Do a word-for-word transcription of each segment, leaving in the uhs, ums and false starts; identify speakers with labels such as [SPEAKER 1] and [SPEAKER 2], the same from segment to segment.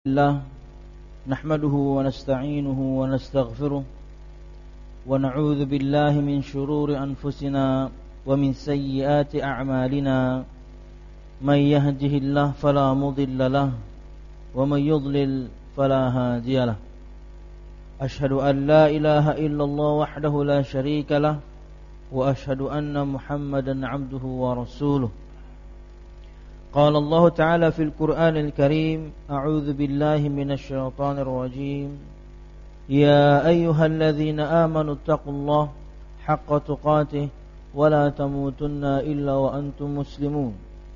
[SPEAKER 1] الله نحمده ونستعينه ونستغفره ونعوذ بالله من شرور أنفسنا ومن سيئات أعمالنا من يهده الله فلا مضل له ومن يضلل فلا هادي له أشهد أن لا إله إلا الله وحده لا شريك له وأشهد أن محمدا عبده ورسوله قال الله تعالى في القرآن الكريم أعوذ بالله من الشيطان الرجيم يا أيها الذين آمنوا اتقوا الله حق تقاته ولا تموتن إلا وأنتم مسلمون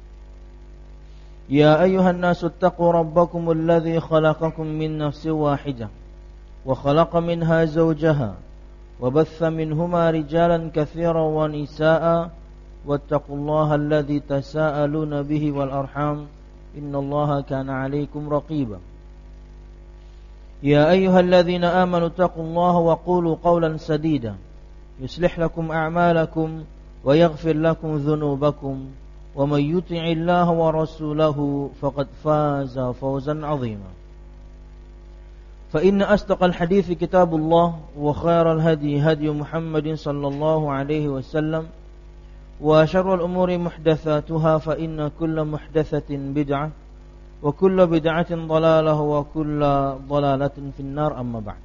[SPEAKER 1] يا أيها الناس اتقوا ربكم الذي خلقكم من نفس واحدة وخلق منها زوجها وبث منهما رجالا كثيرا ونساء واتقوا الله الذي تساءلون به والأرحام إن الله كان عليكم رقيبا يا أيها الذين آمنوا اتقوا الله وقولوا قولا سديدا يصلح لكم أعمالكم ويغفر لكم ذنوبكم ومن يطع الله ورسوله فقد فاز فوزا عظيما فإن أصدق الحديث كتاب الله وخير الهدي هدي محمد صلى الله عليه وسلم وشر الأمور محدثاتها فإن كل محدثة بدعة وكل بدعة ضلالة وكل ضلالة في النار أما بعد.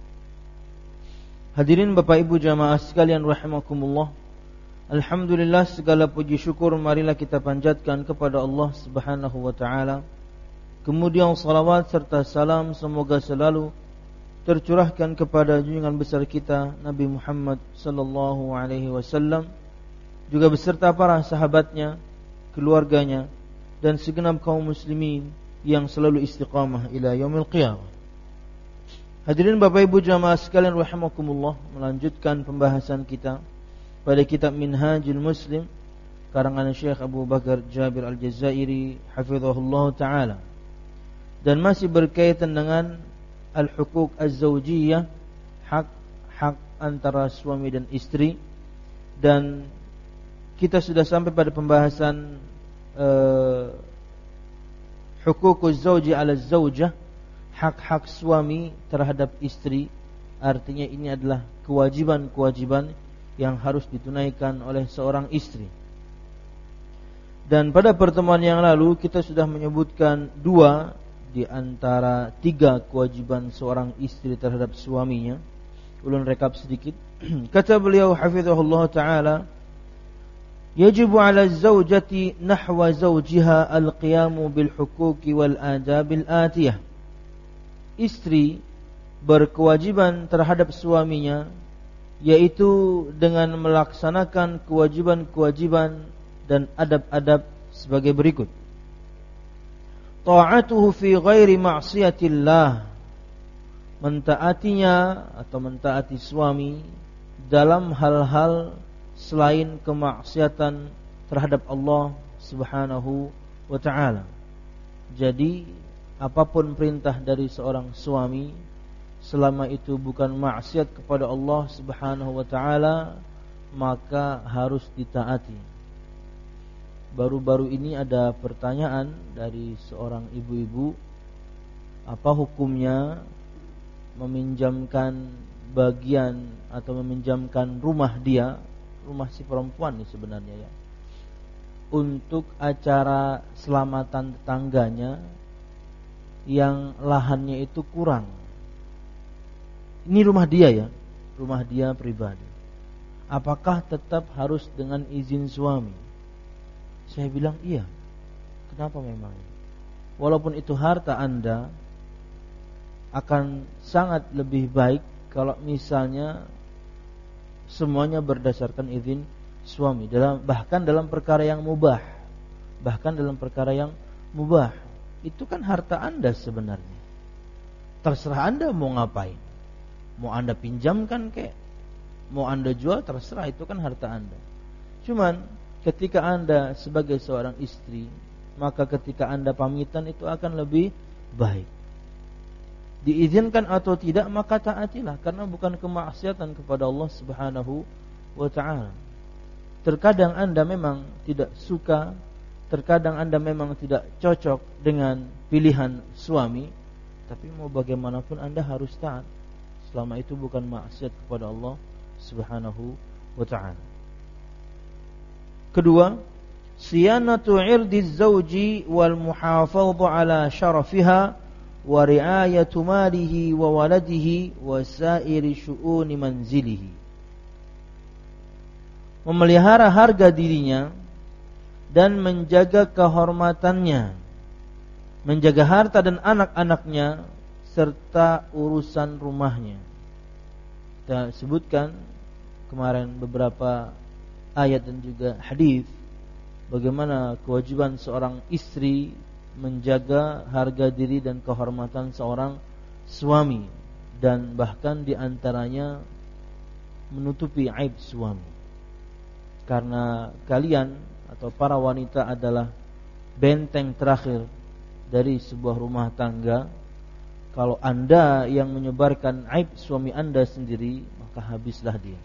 [SPEAKER 1] Hadirin Bapak Ibu jamaah sekalian rahimakumullah. Alhamdulillah, segala puji syukur marilah kita panjatkan kepada Allah Subhanahu wa taala. Kemudian salawat serta salam semoga selalu tercurahkan kepada junjungan besar kita Nabi Muhammad sallallahu alaihi wasallam, juga beserta para sahabatnya, keluarganya, dan segenap kaum muslimin yang selalu istiqamah ila yaumil qiyamah. Hadirin Bapak Ibu jamaah sekalian rahimakumullah, melanjutkan pembahasan kita pada kitab Minhajul Muslim karangan Syekh Abu Bakar Jabir Al-Jazairi hafizahullah taala, dan masih berkaitan dengan al-huquq az-zawjiyah, hak-hak antara suami dan istri. Dan kita sudah sampai pada pembahasan uh, hukukuz zauji ala zaujah, hak-hak suami terhadap istri. Artinya ini adalah kewajiban-kewajiban yang harus ditunaikan oleh seorang istri. Dan pada pertemuan yang lalu kita sudah menyebutkan dua di antara tiga kewajiban seorang istri terhadap suaminya. Ulun rekap sedikit. Kata beliau hafizahullah ta'ala, yajibu ala zaujati nahwa zawjiha al-qiyamu bil huquqi wal adabil atiyah. Istri berkewajiban terhadap suaminya, yaitu dengan melaksanakan kewajiban-kewajiban dan adab-adab sebagai berikut. Ta'atuhu fi ghairi ma'siyatillah, mentaatinya atau mentaati suami dalam hal-hal selain kemaksiatan terhadap Allah Subhanahu wa ta'ala. Jadi apapun perintah dari seorang suami, selama itu bukan maksiat kepada Allah Subhanahu wa ta'ala, maka harus ditaati. Baru-baru ini ada pertanyaan dari seorang ibu-ibu, apa hukumnya meminjamkan bagian atau meminjamkan rumah dia, rumah si perempuan nih sebenarnya ya, untuk acara selamatan tetangganya yang lahannya itu kurang. Ini rumah dia ya, rumah dia pribadi. Apakah tetap harus dengan izin suami? Saya bilang iya. Kenapa memang? Walaupun itu harta Anda, akan sangat lebih baik kalau misalnya semuanya berdasarkan izin suami, dalam bahkan dalam perkara yang mubah. Bahkan dalam perkara yang mubah. Itu kan harta Anda sebenarnya. Terserah Anda mau ngapain. Mau Anda pinjamkan kek, mau Anda jual, terserah, itu kan harta Anda. Cuman ketika Anda sebagai seorang istri, maka ketika Anda pamitan itu akan lebih baik. Diizinkan atau tidak, maka taatilah, karena bukan kemaksiatan kepada Allah Subhanahu wa ta'ala. Terkadang Anda memang tidak suka, terkadang Anda memang tidak cocok dengan pilihan suami, Tapi mau bagaimanapun Anda harus taat, selama itu bukan maksiat kepada Allah Subhanahu wa ta'ala. Kedua, siyanatu irdiz zawji wal muhafadhu ala syarafiha wa ri'ayatu malihi wa waladihi wa sairi syu'uni manzilihi. Memelihara harga dirinya dan menjaga kehormatannya, menjaga harta dan anak-anaknya serta urusan rumahnya. Kita sebutkan kemarin beberapa ayat dan juga hadis bagaimana kewajiban seorang istri menjaga harga diri dan kehormatan seorang suami, dan bahkan diantaranya menutupi aib suami. Karena kalian atau para wanita adalah benteng terakhir dari sebuah rumah tangga. Kalau Anda yang menyebarkan aib suami Anda sendiri, maka habislah dia.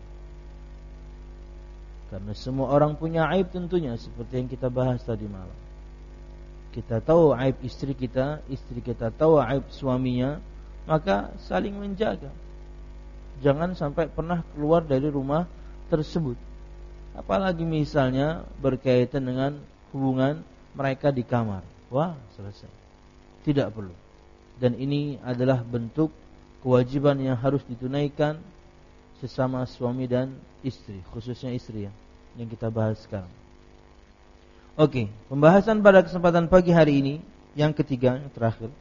[SPEAKER 1] Karena semua orang punya aib tentunya, seperti yang kita bahas tadi malam. Kita tahu aib istri kita, istri kita tahu aib suaminya, maka saling menjaga. Jangan sampai pernah keluar dari rumah tersebut. Apalagi misalnya berkaitan dengan hubungan mereka di kamar. Wah, selesai. Tidak perlu. Dan ini adalah bentuk kewajiban yang harus ditunaikan sesama suami dan istri, khususnya istri ya, yang kita bahas sekarang. Oke, pembahasan pada kesempatan pagi hari ini yang ketiga, yang terakhir.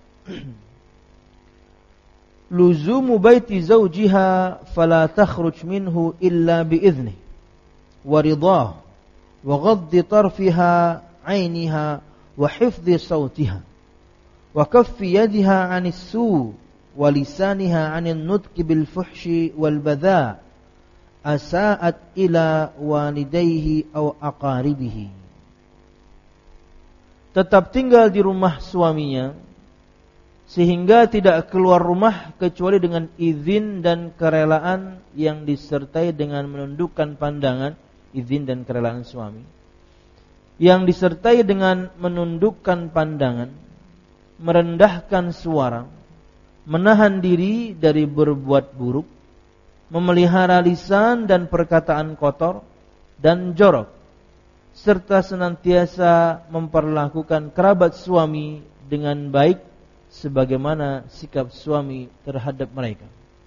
[SPEAKER 1] Luzumu baiti zawjiha fala takhruj minhu illa biiznihi wa ridahu wa ghaddi tarfiha 'ainiha wa hifdhi sawtiha wa kaffi yadiha 'anis su' wa lisaniha 'anil nutqi bil fuhshi wal badha' asa'at ila walidayhi aw aqaribihi. Tetap tinggal di rumah suaminya sehingga tidak keluar rumah kecuali dengan izin dan kerelaan yang disertai dengan menundukkan pandangan, izin dan kerelaan suami yang disertai dengan menundukkan pandangan, merendahkan suara, menahan diri dari berbuat buruk, memelihara lisan dan perkataan kotor dan jorok, serta senantiasa memperlakukan kerabat suami dengan baik sebagaimana sikap suami terhadap mereka.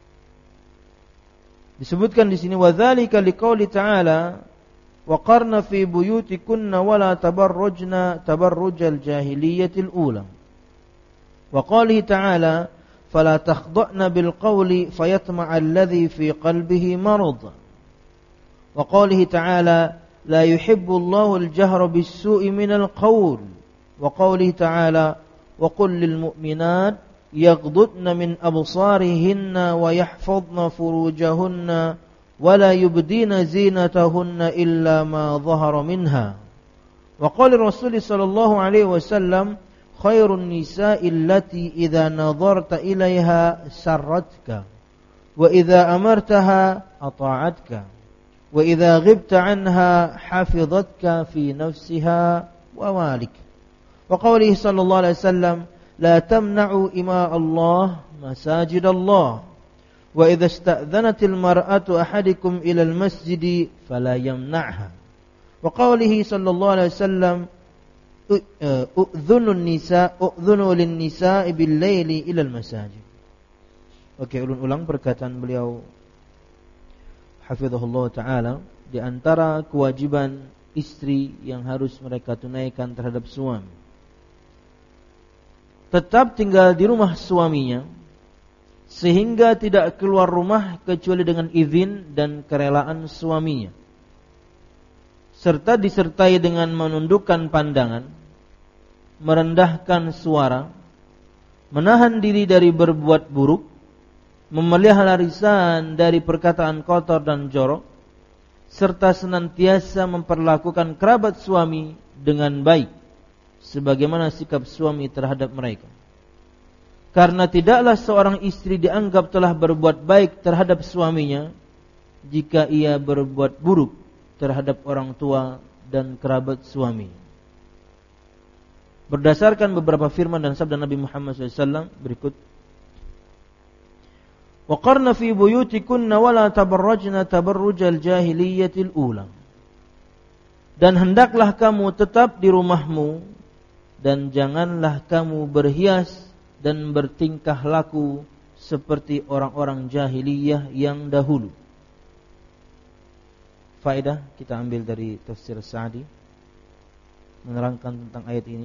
[SPEAKER 1] Disebutkan di sini wadzalika liqauli ta'ala wa qarna fi buyutikunna wa la tabarrujna tabarrujal jahiliyatil ula. Wa qali ta'ala fala takhda'na bil qawli fayatma'a alladhi fi qalbihi marad. Wa qalihi ta'ala la yuhibbu Allahu al-jahra bis-su'i minal qawl. Wa qawlihi ta'ala wa qul lil mu'minat yaghdudna min absarihinna wa yahfazna furujahunna wa la yubdina zinatahunna illa ma dhahara minha. Wa qala Rasul sallallahu alaihi wasallam khairun nisa'i allati idza nadarta ilaiha sarratka wa idza amartaha ata'atka wa idza ghibta anha hafizatka fi nafsiha wa malik. Wa qawlihi sallallahu alaihi wasallam la tamna'u ima Allah masajid Allah wa idza ista'dhanatil mar'atu ahadikum ila al-masjid fala yamna'ha. Wa qawlihi sallallahu alaihi wasallam u'dhunun nisa u'dhunu lin nisa'i bil laili ila al-masajid. Oke, ulun-ulang perkataan beliau hafizahullah ta'ala, di antara kewajiban istri yang harus mereka tunaikan terhadap suami, tetap tinggal di rumah suaminya sehingga tidak keluar rumah kecuali dengan izin dan kerelaan suaminya, serta disertai dengan menundukkan pandangan, merendahkan suara, menahan diri dari berbuat buruk, memelihara lisan dari perkataan kotor dan jorok, serta senantiasa memperlakukan kerabat suami dengan baik sebagaimana sikap suami terhadap mereka. Karena tidaklah seorang istri dianggap telah berbuat baik terhadap suaminya jika ia berbuat buruk terhadap orang tua dan kerabat suami. Berdasarkan beberapa firman dan sabda Nabi Muhammad shallallahu alaihi wasallam berikut Wa qarna fi buyutikunna wa la tabarrajna tabarrujal jahiliyatil ula. Dan hendaklah kamu tetap di rumahmu dan janganlah kamu berhias dan bertingkah laku seperti orang-orang jahiliyah yang dahulu. Faedah kita ambil dari tafsir Sa'di menerangkan tentang ayat ini.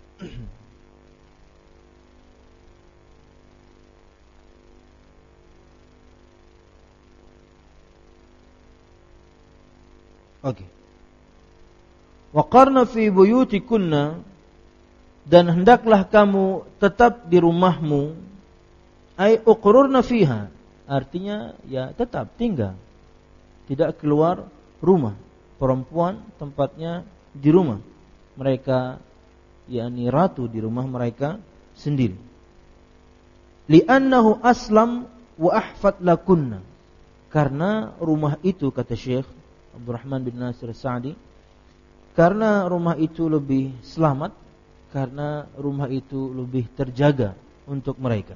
[SPEAKER 1] Oke. Okay. Wa qarna fi buyutikunna, dan hendaklah kamu tetap di rumahmu, ay uqrurna fiha, artinya ya tetap tinggal, tidak keluar rumah. Perempuan tempatnya di rumah mereka, yakni ratu di rumah mereka sendiri. Li'annahu aslam wa ahfad lakunna, karena rumah itu, kata Syekh Abdurrahman bin Nasir Sa'di, karena rumah itu lebih selamat, karena rumah itu lebih terjaga untuk mereka.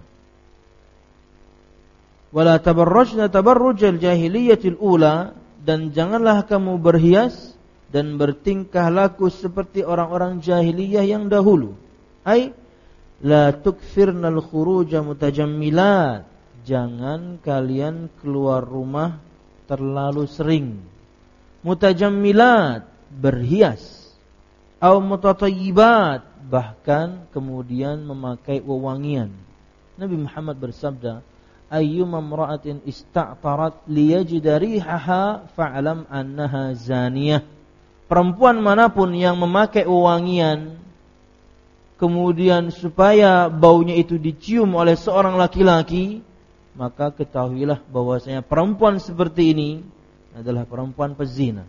[SPEAKER 1] Wala tabarrajna tabarrujal jahiliyatil ula, dan janganlah kamu berhias dan bertingkah laku seperti orang-orang jahiliyah yang dahulu. Ai la tukfirnal khuruja mutajammilat, jangan kalian keluar rumah terlalu sering. Mutajammilat, berhias, au mutatayyibat, bahkan kemudian memakai wewangian. Nabi Muhammad bersabda, ayyuma imra'atin ista'tarat liyajida rihaha fa'lam annaha zaniyah. Perempuan manapun yang memakai wewangian kemudian supaya baunya itu dicium oleh seorang laki-laki, maka ketahuilah bahwasanya perempuan seperti ini adalah perempuan pezina.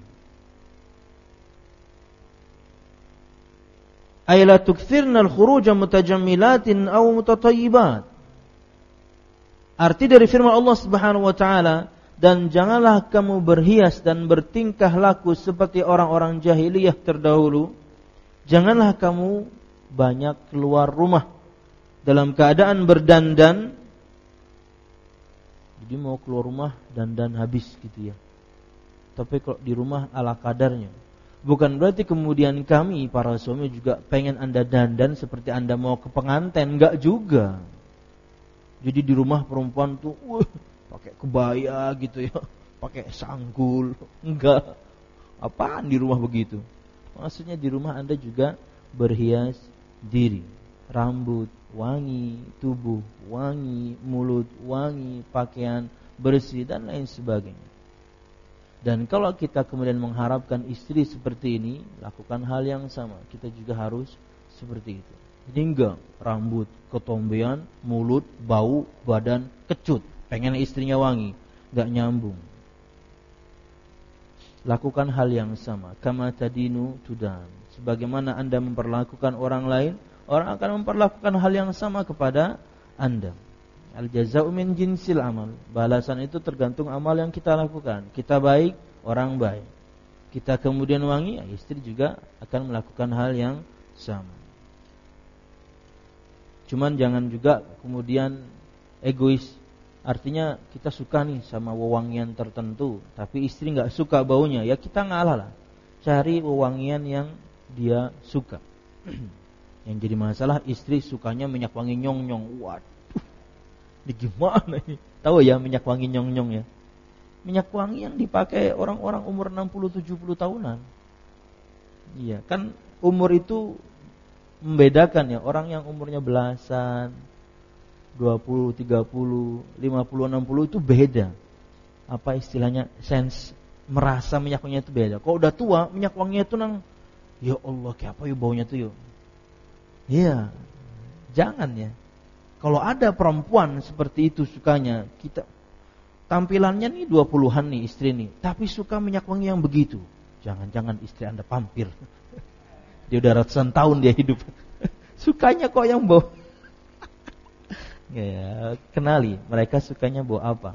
[SPEAKER 1] Ay la tukthirna al-khuruja mutajammilatin aw mutatayyibat. Arti dari firman Allah Subhanahu wa taala, dan janganlah kamu berhias dan bertingkah laku seperti orang-orang jahiliyah terdahulu. Janganlah kamu banyak keluar rumah dalam keadaan berdandan. Jadi mau keluar rumah dandan habis gitu ya. Tapi kalau di rumah ala kadarnya. Bukan berarti kemudian kami para suami juga pengen Anda dandan seperti Anda mau ke pengantin, enggak juga. Jadi di rumah perempuan tuh uh, pakai kebaya gitu ya, pakai sanggul, enggak. Apaan di rumah begitu? Maksudnya di rumah Anda juga berhias diri, rambut wangi, tubuh wangi, mulut wangi, pakaian bersih dan lain sebagainya. Dan kalau kita kemudian mengharapkan istri seperti ini, lakukan hal yang sama. Kita juga harus seperti itu. Jadi enggak rambut ketombean, mulut bau, badan kecut, pengen istrinya wangi, enggak nyambung. Lakukan hal yang sama. Kama tadinu tudan. Sebagaimana Anda memperlakukan orang lain, orang akan memperlakukan hal yang sama kepada Anda. Al-jaza'u min jinsil amal. Balasan itu tergantung amal yang kita lakukan. Kita baik, orang baik. Kita kemudian wangi, istri juga akan melakukan hal yang sama. Cuman jangan juga kemudian egois. Artinya kita suka nih sama wewangian tertentu, tapi istri gak suka baunya, ya kita ngalah lah. Cari wewangian yang dia suka. Yang jadi masalah istri sukanya minyak wangi nyong-nyong. Waduh, ini gimana ini? Tahu ya minyak wangi nyong-nyong ya? Minyak wangi yang dipakai orang-orang umur enam puluh tujuh puluh tahunan. Iya, kan umur itu membedakan ya. Orang yang umurnya belasan, dua puluh, tiga puluh, lima puluh, enam puluh itu beda. Apa istilahnya? Sense merasa minyak wanginya itu beda. Kalau udah tua, minyak wanginya itu nang, ya Allah, kayak apa ya baunya tuh ya? Iya. Jangan ya. Kalau ada perempuan seperti itu sukanya, kita tampilannya nih dua puluhan nih istri nih, tapi suka minyak wangi yang begitu. Jangan-jangan istri Anda pampir. Dia udah ratusan tahun dia hidup. Sukanya kok yang bau. Ya, kenali mereka sukanya bau apa.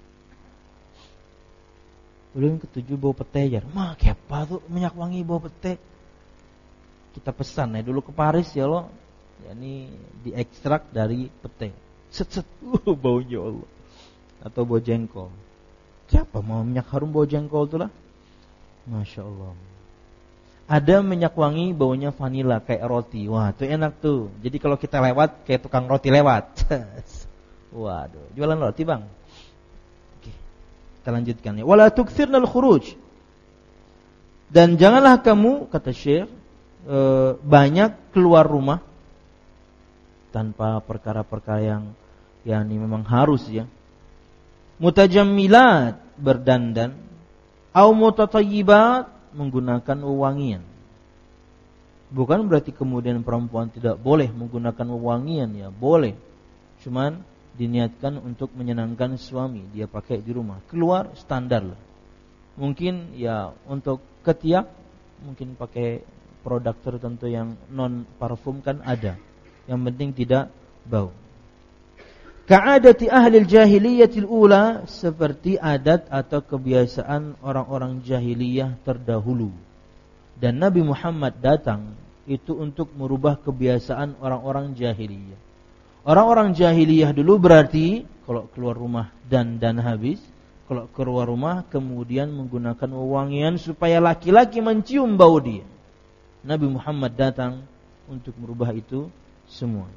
[SPEAKER 1] Belum ketujuh bau pete ya. Mah, kayak apa tuh minyak wangi bau pete? Kita pesan ya dulu ke Paris ya lo. Ya ini diekstrak dari pete. Set set, uh, baunya Allah. atau bojengkol. Siapa mau minyak harum bojengkol itulah? Masya Allah. Ada minyak wangi baunya vanila kayak roti. Wah, itu enak tuh. Jadi kalau kita lewat kayak tukang roti lewat. Waduh, jualan roti, Bang. Oke. Kita lanjutkan ya. Wala tukthirnal khuruj. Dan janganlah kamu, kata Syekh, e, banyak keluar rumah tanpa perkara-perkara yang yakni memang harus ya. Mutajammilat, berdandan, au mutatayyibat, menggunakan wewangian. Bukan berarti kemudian perempuan tidak boleh menggunakan wewangian, ya boleh. Cuman diniatkan untuk menyenangkan suami, dia pakai di rumah. Keluar standar lah. Mungkin ya untuk ketiak mungkin pakai produk tertentu yang non parfum kan ada. Yang penting tidak bau. Ka'adati ahli jahiliyatil ula, seperti adat atau kebiasaan orang-orang jahiliyah terdahulu. Dan Nabi Muhammad datang itu untuk merubah kebiasaan orang-orang jahiliyah. Orang-orang jahiliyah dulu berarti kalau keluar rumah dan dan habis, kalau keluar rumah kemudian menggunakan wewangian supaya laki-laki mencium bau dia. Nabi Muhammad datang untuk merubah itu semua.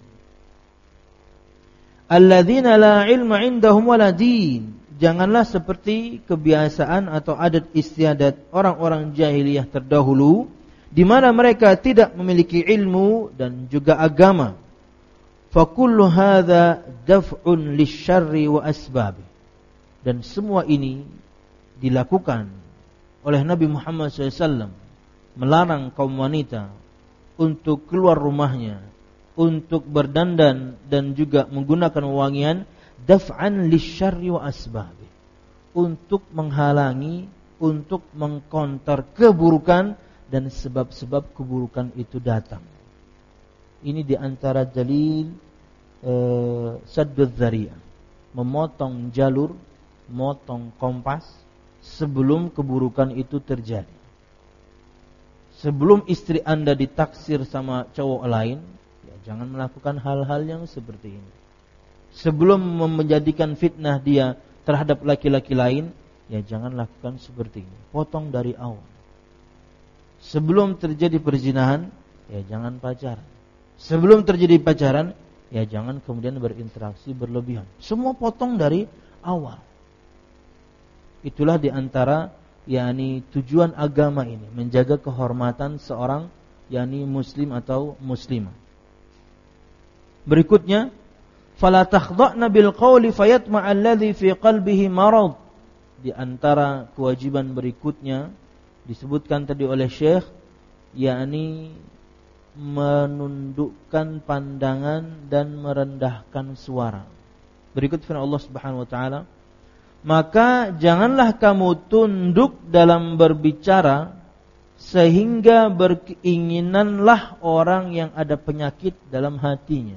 [SPEAKER 1] Alladzina la ilma indahum wala din. Janganlah seperti kebiasaan atau adat istiadat orang-orang jahiliyah terdahulu di mana mereka tidak memiliki ilmu dan juga agama. Fa kullu hadza daf'un lisyarri wa asbabi. Dan semua ini dilakukan oleh Nabi Muhammad shallallahu alaihi wasallam, melarang kaum wanita untuk keluar rumahnya, untuk berdandan dan juga menggunakan wewangian, daf'an lisyarri wa asbabi, untuk menghalangi, untuk mengkonter keburukan dan sebab-sebab keburukan itu datang. Ini diantara dalil eh, saddud dzari'ah, memotong jalur, memotong kompas sebelum keburukan itu terjadi. Sebelum istri Anda ditaksir sama cowok lain, jangan melakukan hal-hal yang seperti ini. Sebelum menjadikan fitnah dia terhadap laki-laki lain, ya jangan lakukan seperti ini. Potong dari awal. Sebelum terjadi perzinahan, ya jangan pacaran. Sebelum terjadi pacaran, ya jangan kemudian berinteraksi berlebihan. Semua potong dari awal. Itulah diantara yakni tujuan agama ini, menjaga kehormatan seorang yakni muslim atau muslimah. Berikutnya, fala takhdha'na bil qawli fayatma'a alladhi fi qalbihi marad. Di antara kewajiban berikutnya disebutkan tadi oleh Syekh, yakni menundukkan pandangan dan merendahkan suara. Berikut firman Allah Subhanahu wa taala, maka janganlah kamu tunduk dalam berbicara sehingga berkeinginanlah orang yang ada penyakit dalam hatinya.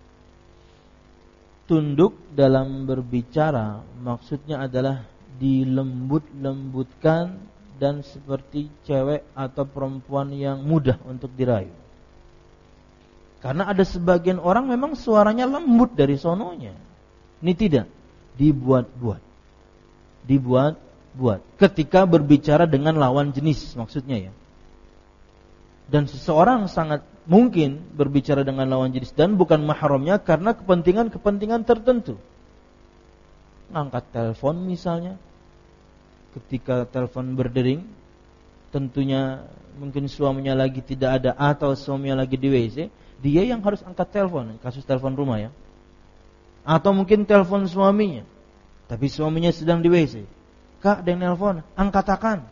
[SPEAKER 1] Tunduk dalam berbicara maksudnya adalah dilembut-lembutkan dan seperti cewek atau perempuan yang mudah untuk dirayu. Karena ada sebagian orang memang suaranya lembut dari sononya. Ini tidak, dibuat-buat. Dibuat-buat ketika berbicara dengan lawan jenis maksudnya ya. Dan seseorang sangat mungkin berbicara dengan lawan jenis dan bukan mahramnya karena kepentingan-kepentingan tertentu. Angkat telepon misalnya, ketika telepon berdering, tentunya mungkin suaminya lagi tidak ada atau suaminya lagi di W C, dia yang harus angkat telepon, kasus telepon rumah ya. Atau mungkin telepon suaminya, tapi suaminya sedang di W C. Kak, ada yang nelpon, angkatakan.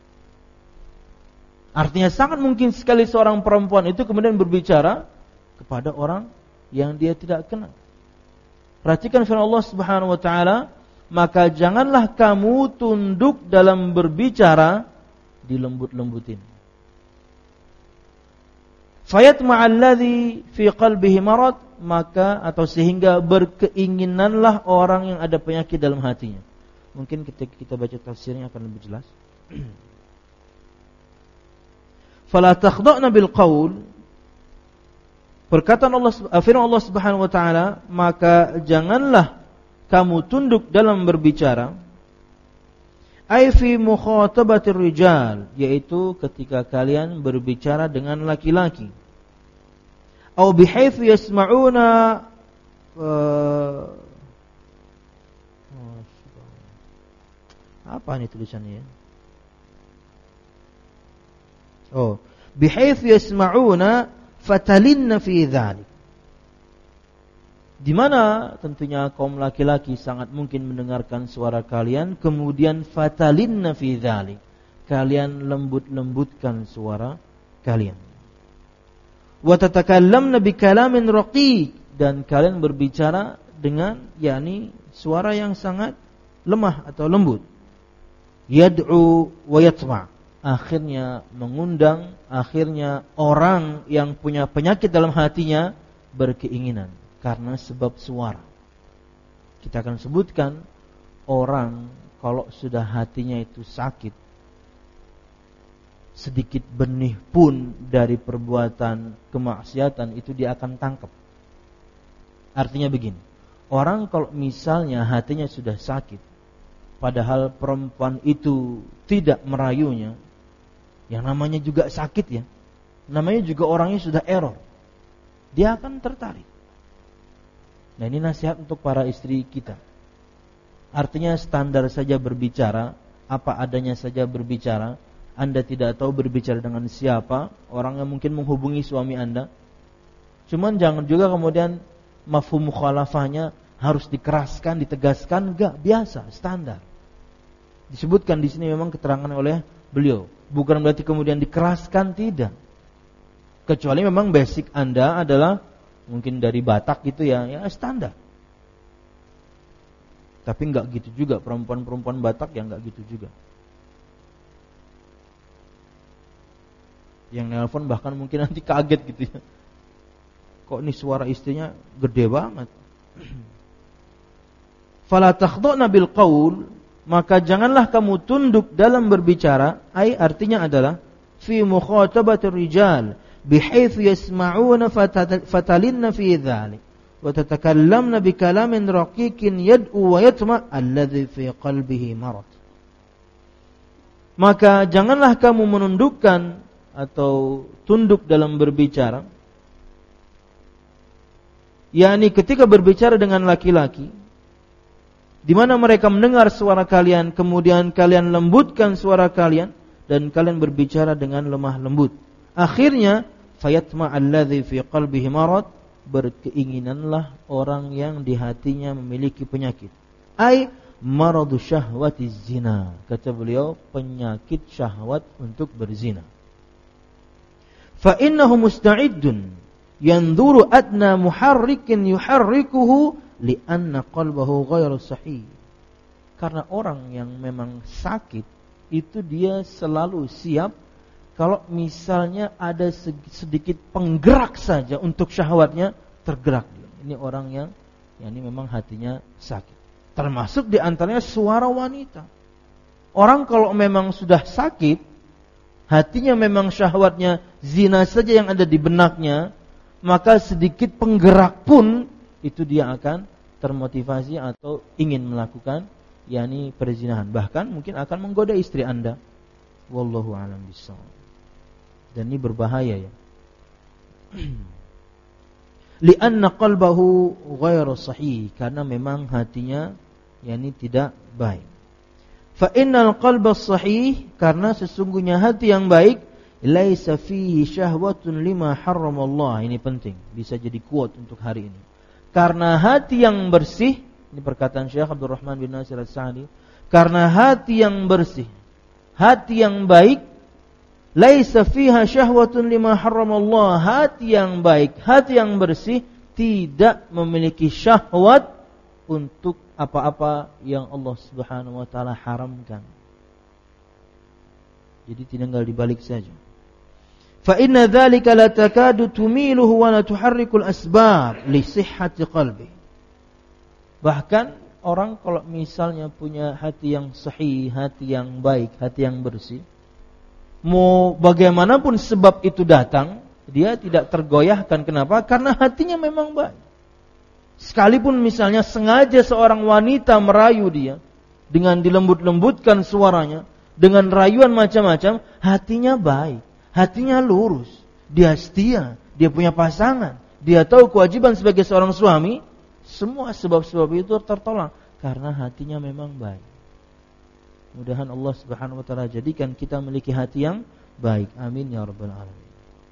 [SPEAKER 1] Artinya sangat mungkin sekali seorang perempuan itu kemudian berbicara kepada orang yang dia tidak kenal. Perhatikan firman Allah Subhanahu wa taala, maka janganlah kamu tunduk dalam berbicara, dilembut-lembutin. Fayatma'alladzi fi qalbihi marad, maka atau sehingga berkeinginanlah orang yang ada penyakit dalam hatinya. Mungkin ketika kita baca tafsirnya akan lebih jelas. Fala takhda'na bil qaul, perkataan Allah, firman Allah Subhanahu wa taala, maka janganlah kamu tunduk dalam berbicara, ai fi mukhatabatir rijal, yaitu ketika kalian berbicara dengan laki-laki, au bihaitsu yasma'una uh, oh, apa ini tulisannya ya? Oh, bihaitsu yasma'una fatalinna fi dzalik. Di mana tentunya kaum laki-laki sangat mungkin mendengarkan suara kalian, kemudian fatalinna fi dzalik, kalian lembut-lembutkan suara kalian. Wa tatakallamna bi kalamin raqiq, dan kalian berbicara dengan yakni suara yang sangat lemah atau lembut. Yad'u wa yatma', akhirnya mengundang, akhirnya orang yang punya penyakit dalam hatinya berkeinginan karena sebab suara. Kita akan sebutkan orang kalau sudah hatinya itu sakit, sedikit benih pun dari perbuatan kemaksiatan itu dia akan tangkap. Artinya begini, orang kalau misalnya hatinya sudah sakit, padahal perempuan itu tidak merayunya, yang namanya juga sakit ya, namanya juga orangnya sudah error, dia akan tertarik. Nah, ini nasihat untuk para istri kita. Artinya standar saja berbicara, apa adanya saja berbicara. Anda tidak tahu berbicara dengan siapa, orang yang mungkin menghubungi suami Anda. Cuman jangan juga kemudian mafhum mukhalafahnya harus dikeraskan, ditegaskan, enggak, biasa, standar. Disebutkan di sini memang keterangan oleh beliau. Bukan berarti kemudian dikeraskan, tidak. Kecuali memang basic Anda adalah mungkin dari Batak gitu ya, ya standar. Tapi enggak gitu juga, perempuan-perempuan Batak yang enggak gitu juga. Yang nelpon bahkan mungkin nanti kaget gitu ya. Kok ini suara istrinya gede banget. Fala takhdha'na bil qaul, maka janganlah kamu tunduk dalam berbicara, ai artinya adalah fi mukhatabatir rijal bihaitsu yasma'una fatalinna fi dzalik wa tatakallamna bikalamin raqiqin yad'u wa yatma' alladhi fi qalbihi marad. Maka janganlah kamu menundukkan atau tunduk dalam berbicara, yakni ketika berbicara dengan laki-laki, di mana mereka mendengar suara kalian, kemudian kalian lembutkan suara kalian dan kalian berbicara dengan lemah lembut. Akhirnya fayatma alladhi fi qalbihi marad, berkeinginanlah orang yang di hatinya memiliki penyakit. Ai maradu syahwati zina, kata beliau, penyakit syahwat untuk berzina. Fa innahu musta'iddun yanzuru adna muharrikin yuharrikuhu li'anna qalbahu ghairu sahih. Karena orang yang memang sakit itu dia selalu siap kalau misalnya ada sedikit penggerak saja untuk syahwatnya tergerak. Ini orang yang yang ini memang hatinya sakit. Termasuk di antaranya suara wanita. Orang kalau memang sudah sakit, hatinya memang syahwatnya zina saja yang ada di benaknya, maka sedikit penggerak pun itu dia akan termotivasi atau ingin melakukan yakni perzinahan, bahkan mungkin akan menggoda istri Anda. Wallahu a'lam bishawab. Dan ini berbahaya ya. Li'anna qalbahu ghairu sahih, karena memang hatinya yakni tidak baik. Fa innal qalba sahih, karena sesungguhnya hati yang baik, laisa fihi syahwatun lima harramallah. Ini penting, bisa jadi quote untuk hari ini. Karena hati yang bersih, ini perkataan Syekh Abdul Rahman bin Nasir As-Sa'di, karena hati yang bersih, hati yang baik, laisa fiha syahwatun lima harramallah, hati yang baik, hati yang bersih tidak memiliki syahwat untuk apa-apa yang Allah Subhanahu wa taala haramkan. Jadi tinggal dibalik saja. Fa inna dzalika la takadu tumiluhu wa la tuharrikul asbab li sihhati qalbi. Bahkan orang kalau misalnya punya hati yang sahih, hati yang baik, hati yang bersih, mau bagaimanapun sebab itu datang, dia tidak tergoyahkan. Kenapa? Karena hatinya memang baik. Sekalipun misalnya sengaja seorang wanita merayu dia dengan dilembut-lembutkan suaranya, dengan rayuan macam-macam, hatinya baik, hatinya lurus, dia setia, dia punya pasangan, dia tahu kewajiban sebagai seorang suami, semua sebab-sebab itu tertolak karena hatinya memang baik. Mudah-mudahan Allah Subhanahu wa taala jadikan kita memiliki hati yang baik. Amin ya rabbal alamin.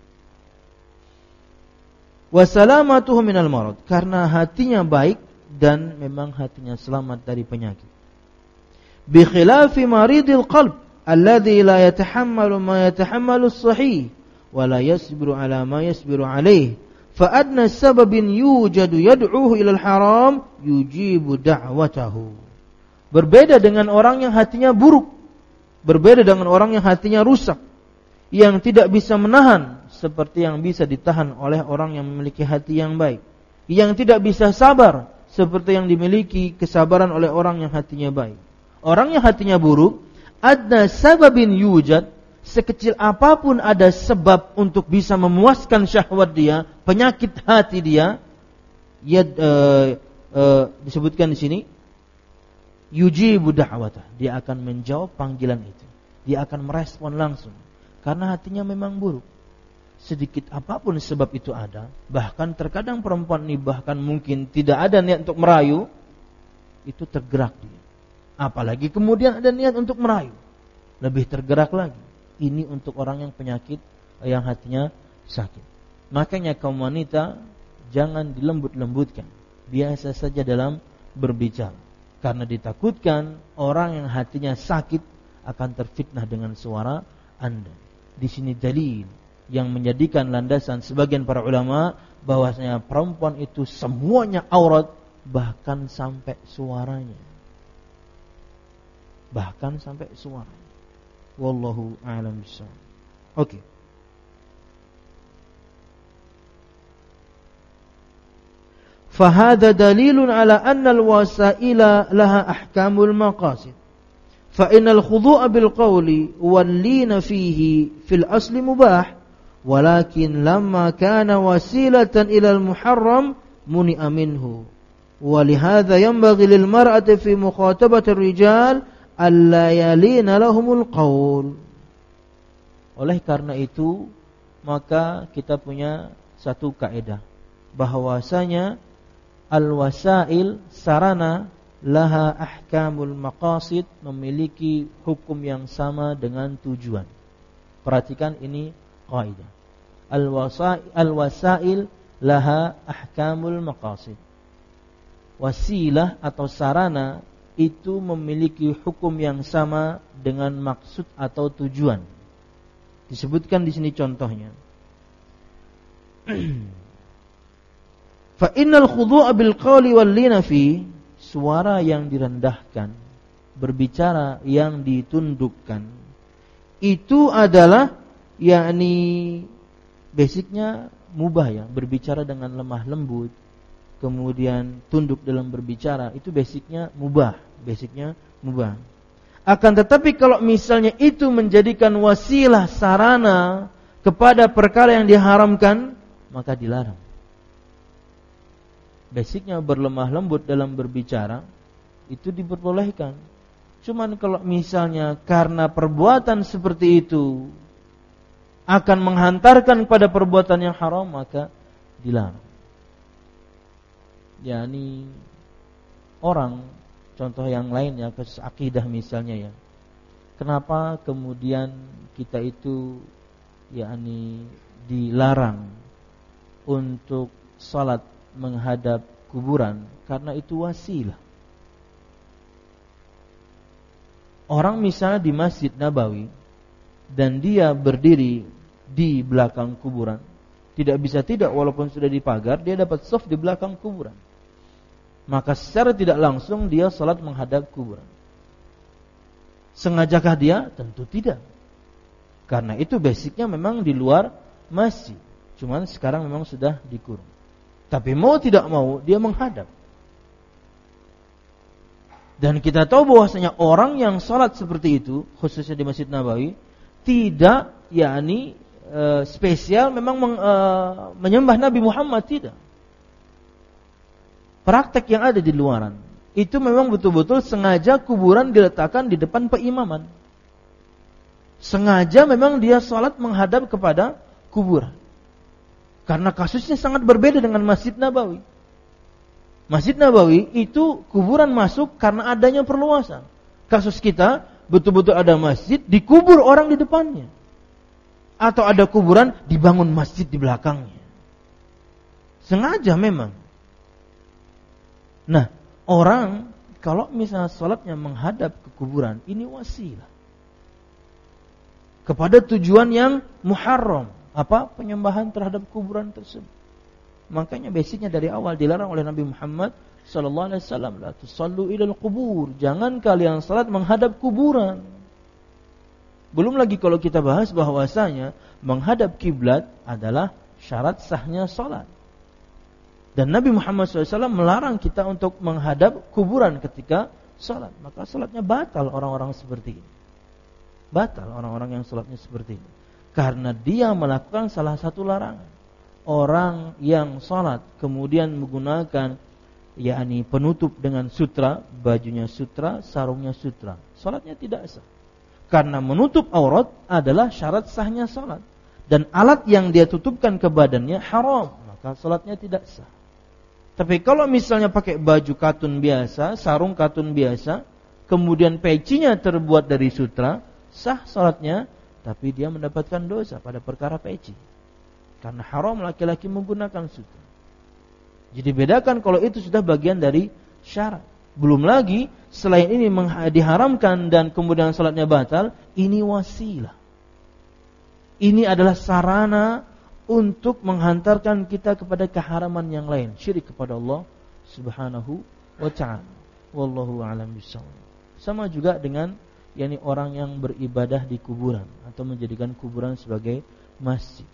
[SPEAKER 1] Wa salamatuhu minal marad, karena hatinya baik dan memang hatinya selamat dari penyakit. Bi khilafi maridil qalb alladhi la yatahammalu ma yatahammalu as-sahih wa la yasbiru ala ma yasbiru alayh. Fa adna sababin yujadu yad'uhu ila al-haram yujibu da'watahu. Berbeda dengan orang yang hatinya buruk, berbeda dengan orang yang hatinya rusak, yang tidak bisa menahan seperti yang bisa ditahan oleh orang yang memiliki hati yang baik, yang tidak bisa sabar seperti yang dimiliki kesabaran oleh orang yang hatinya baik. Orang yang hatinya buruk, adna sababin yujad, sekecil apapun ada sebab untuk bisa memuaskan syahwat dia, penyakit hati dia, yad, uh, uh, disebutkan di sini, yujibu da'watah, dia akan menjawab panggilan itu, dia akan merespon langsung, karena hatinya memang buruk. Sedikit apapun sebab itu ada, bahkan terkadang perempuan ini bahkan mungkin tidak ada niat untuk merayu, itu tergerak dia. Apalagi kemudian ada niat untuk merayu, lebih tergerak lagi. Ini untuk orang yang penyakit, yang hatinya sakit. Makanya kaum wanita jangan dilembut-lembutkan, biasa saja dalam berbicara, karena ditakutkan orang yang hatinya sakit akan terfitnah dengan suara Anda. Di sini dalil yang menjadikan landasan sebagian para ulama bahwasanya perempuan itu semuanya aurat, bahkan sampai suaranya. Bahkan sampai suaranya. Wallahu a'lam bishawab. Oke. Okay. فهذا دليل على أن الوسائل لها أحكام المقاصد فإن الخضوع بالقول واللين فيه في الأصل مباح ولكن لما كان وسيلة إلى المحرم منع منه ولهذا ينبغي للمرأة في مخاطبة الرجال ألا يلين لهم القول. Oleh karena itu maka kita punya satu kaidah bahwasanya al-wasail, sarana, laha ahkamul maqasid, memiliki hukum yang sama dengan tujuan. Perhatikan ini kaidah. Al-wasail, al-wasail laha ahkamul maqasid. Wasilah atau sarana itu memiliki hukum yang sama dengan maksud atau tujuan. Disebutkan di sini contohnya. Fa innal khudu'a bil qawli wal lina fi, suara yang direndahkan, berbicara yang ditundukkan, itu adalah yakni basicnya mubah ya, berbicara dengan lemah lembut, kemudian tunduk dalam berbicara, itu basicnya mubah, basicnya mubah. Akan tetapi kalau misalnya itu menjadikan wasilah sarana kepada perkara yang diharamkan, maka dilarang. Basicnya berlemah lembut dalam berbicara itu diperbolehkan. Cuman kalau misalnya karena perbuatan seperti itu akan menghantarkan pada perbuatan yang haram, maka dilarang. Yani orang, contoh yang lain ya, kasus akidah misalnya ya. Kenapa kemudian kita itu yakni dilarang untuk salat menghadap kuburan? Karena itu wasilah. Orang misalnya di Masjid Nabawi dan dia berdiri di belakang kuburan, tidak bisa tidak walaupun sudah dipagar, dia dapat shaf di belakang kuburan, maka secara tidak langsung dia salat menghadap kuburan. Sengajakah dia? Tentu tidak. Karena itu basicnya memang di luar masjid, cuman sekarang memang sudah dikurung. Tapi mau tidak mau dia menghadap. Dan kita tahu bahwasanya orang yang salat seperti itu, khususnya di Masjid Nabawi, tidak yakni e, spesial memang meng, e, menyembah Nabi Muhammad, tidak. praktek yang ada di luaran. Itu memang betul-betul sengaja kuburan diletakkan di depan peimaman. Sengaja memang dia sholat menghadap kepada kuburan. Karena kasusnya sangat berbeda dengan Masjid Nabawi. Masjid Nabawi itu kuburan masuk karena adanya perluasan. Kasus kita betul-betul ada masjid, dikubur orang di depannya. Atau ada kuburan, dibangun masjid di belakangnya. Sengaja memang. Nah, orang kalau misalnya sholatnya menghadap ke kuburan, ini wasilah kepada tujuan yang muharram. Apa? Penyembahan terhadap kuburan tersebut. Makanya basicnya dari awal dilarang oleh Nabi Muhammad sallallahu alaihi wasallam, la tusallu ilal qubur. Jangan kalian salat menghadap kuburan. Belum lagi kalau kita bahas bahwasanya menghadap kiblat adalah syarat sahnya salat. Dan Nabi Muhammad shallallahu alaihi wasallam melarang kita untuk menghadap kuburan ketika salat. Maka salatnya batal orang-orang seperti ini. Batal orang-orang yang salatnya seperti ini. Karena dia melakukan salah satu larangan. Orang yang salat kemudian menggunakan yakni penutup dengan sutra, bajunya sutra, sarungnya sutra, salatnya tidak sah. Karena menutup aurat adalah syarat sahnya salat. Dan alat yang dia tutupkan ke badannya haram, maka salatnya tidak sah. Tapi kalau misalnya pakai baju katun biasa, sarung katun biasa, kemudian pecinya terbuat dari sutra, sah salatnya, tapi dia mendapatkan dosa pada perkara peci. Karena haram laki-laki menggunakan sutra. Jadi bedakan kalau itu sudah bagian dari syarat. Belum lagi selain ini diharamkan dan kemudian salatnya batal, ini wasilah. Ini adalah sarana untuk menghantarkan kita kepada keharaman yang lain, syirik kepada Allah Subhanahu wa ta'ala. Wallahu a'lam bishawab. Sama juga dengan yakni orang yang beribadah di kuburan atau menjadikan kuburan sebagai masjid.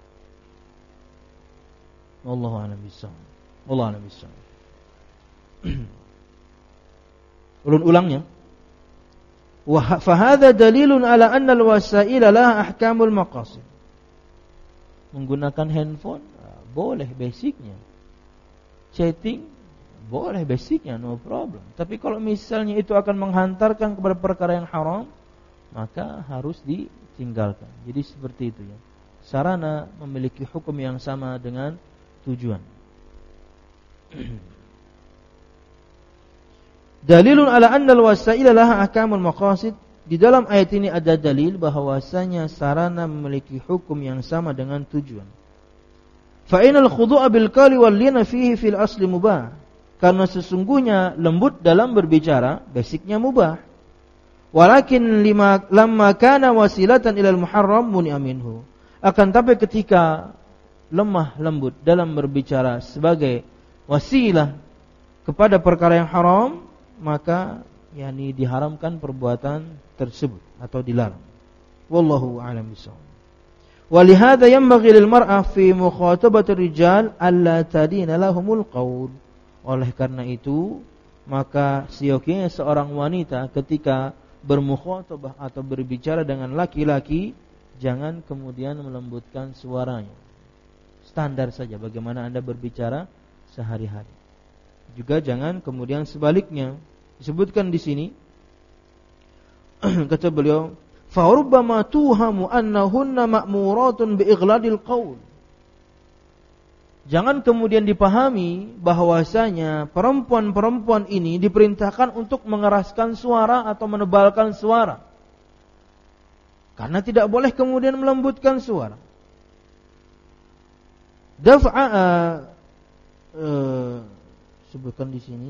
[SPEAKER 1] Wallahu a'lam bishawab. Wallahu a'lam bishawab. Ulun ulangnya. Wa fa hadza dalilun ala anna al-wasaila laha ahkamul maqasid. Menggunakan handphone boleh basicnya. Chatting boleh basicnya, no problem. Tapi kalau misalnya itu akan menghantarkan kepada perkara yang haram, maka harus ditinggalkan. Jadi seperti itu ya. Sarana memiliki hukum yang sama dengan tujuan. Dalilun ala anna al-wasaila laha ahkamul maqasid. Di dalam ayat ini ada dalil bahwasanya sarana memiliki hukum yang sama dengan tujuan. Fa inal khudu'a bil qali wal lina fihi fil asli mubah. Karena sesungguhnya lembut dalam berbicara basicnya mubah. Walakin lima lamma kana wasilatan ilal muharram muni'a minhu. Akan tapi ketika lemah lembut dalam berbicara sebagai wasilah kepada perkara yang haram, maka yakni diharamkan perbuatan tersebut atau dilarang. Wallahu a'lam bishawab. Walihada yanbaghi lil mar'ah fi mukhatabati rijal alla tadina lahumul qaul. Oleh karena itu, maka seyogyanya seorang wanita ketika bermukhatabah atau berbicara dengan laki-laki, jangan kemudian melembutkan suaranya. Standar saja bagaimana Anda berbicara sehari-hari. Juga jangan kemudian sebaliknya. Disebutkan di sini kata beliau, fa rubbama tuhamu annahunna ma'muratun bi ighladil qaul. Jangan kemudian dipahami bahwasanya perempuan-perempuan ini diperintahkan untuk mengeraskan suara atau menebalkan suara. Karena tidak boleh kemudian melembutkan suara. Daf'a uh, uh, sebutkan di sini.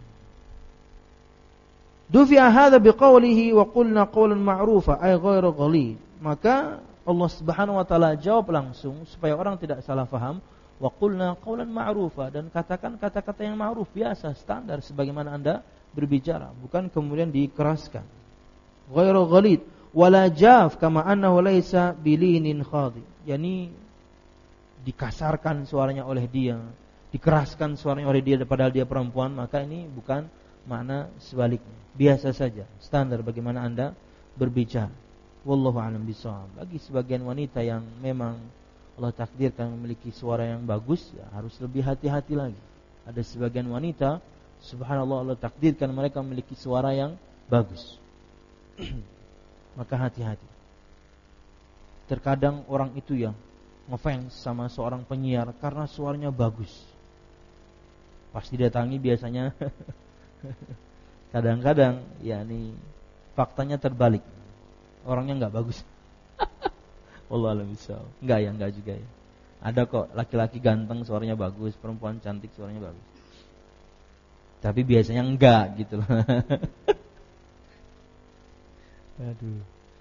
[SPEAKER 1] Dufi'a hadza biqaulihi wa qulna qawlan ma'rufa ay ghairu ghalid. Maka Allah Subhanahu wa taala jawab langsung supaya orang tidak salah faham, wa qulna qawlan ma'rufa, dan katakan kata-kata yang ma'ruf biasa standar sebagaimana Anda berbicara, bukan kemudian dikeraskan. Ghairu ghalid wala jaf kama annahu laisa bilinin khadi. Yani dikasarkan suaranya oleh dia, dikeraskan suaranya oleh dia padahal dia perempuan, maka ini bukan makna sebaliknya. Biasa saja, standar bagaimana Anda berbicara. Wallahu a'lam bishawab. Bagi sebagian wanita yang memang Allah takdirkan memiliki suara yang bagus, ya harus lebih hati-hati lagi. Ada sebagian wanita, subhanallah, Allah takdirkan mereka memiliki suara yang bagus. Maka hati-hati. Terkadang orang itu yang ngefans sama seorang penyiar karena suaranya bagus. Pas didatangi biasanya kadang-kadang yakni faktanya terbalik. Orangnya enggak bagus. Wallahu a'lam bishawab. Enggak ya, enggak juga ya. Ada kok laki-laki ganteng suaranya bagus, perempuan cantik suaranya bagus. Tapi biasanya enggak gitu loh. Aduh.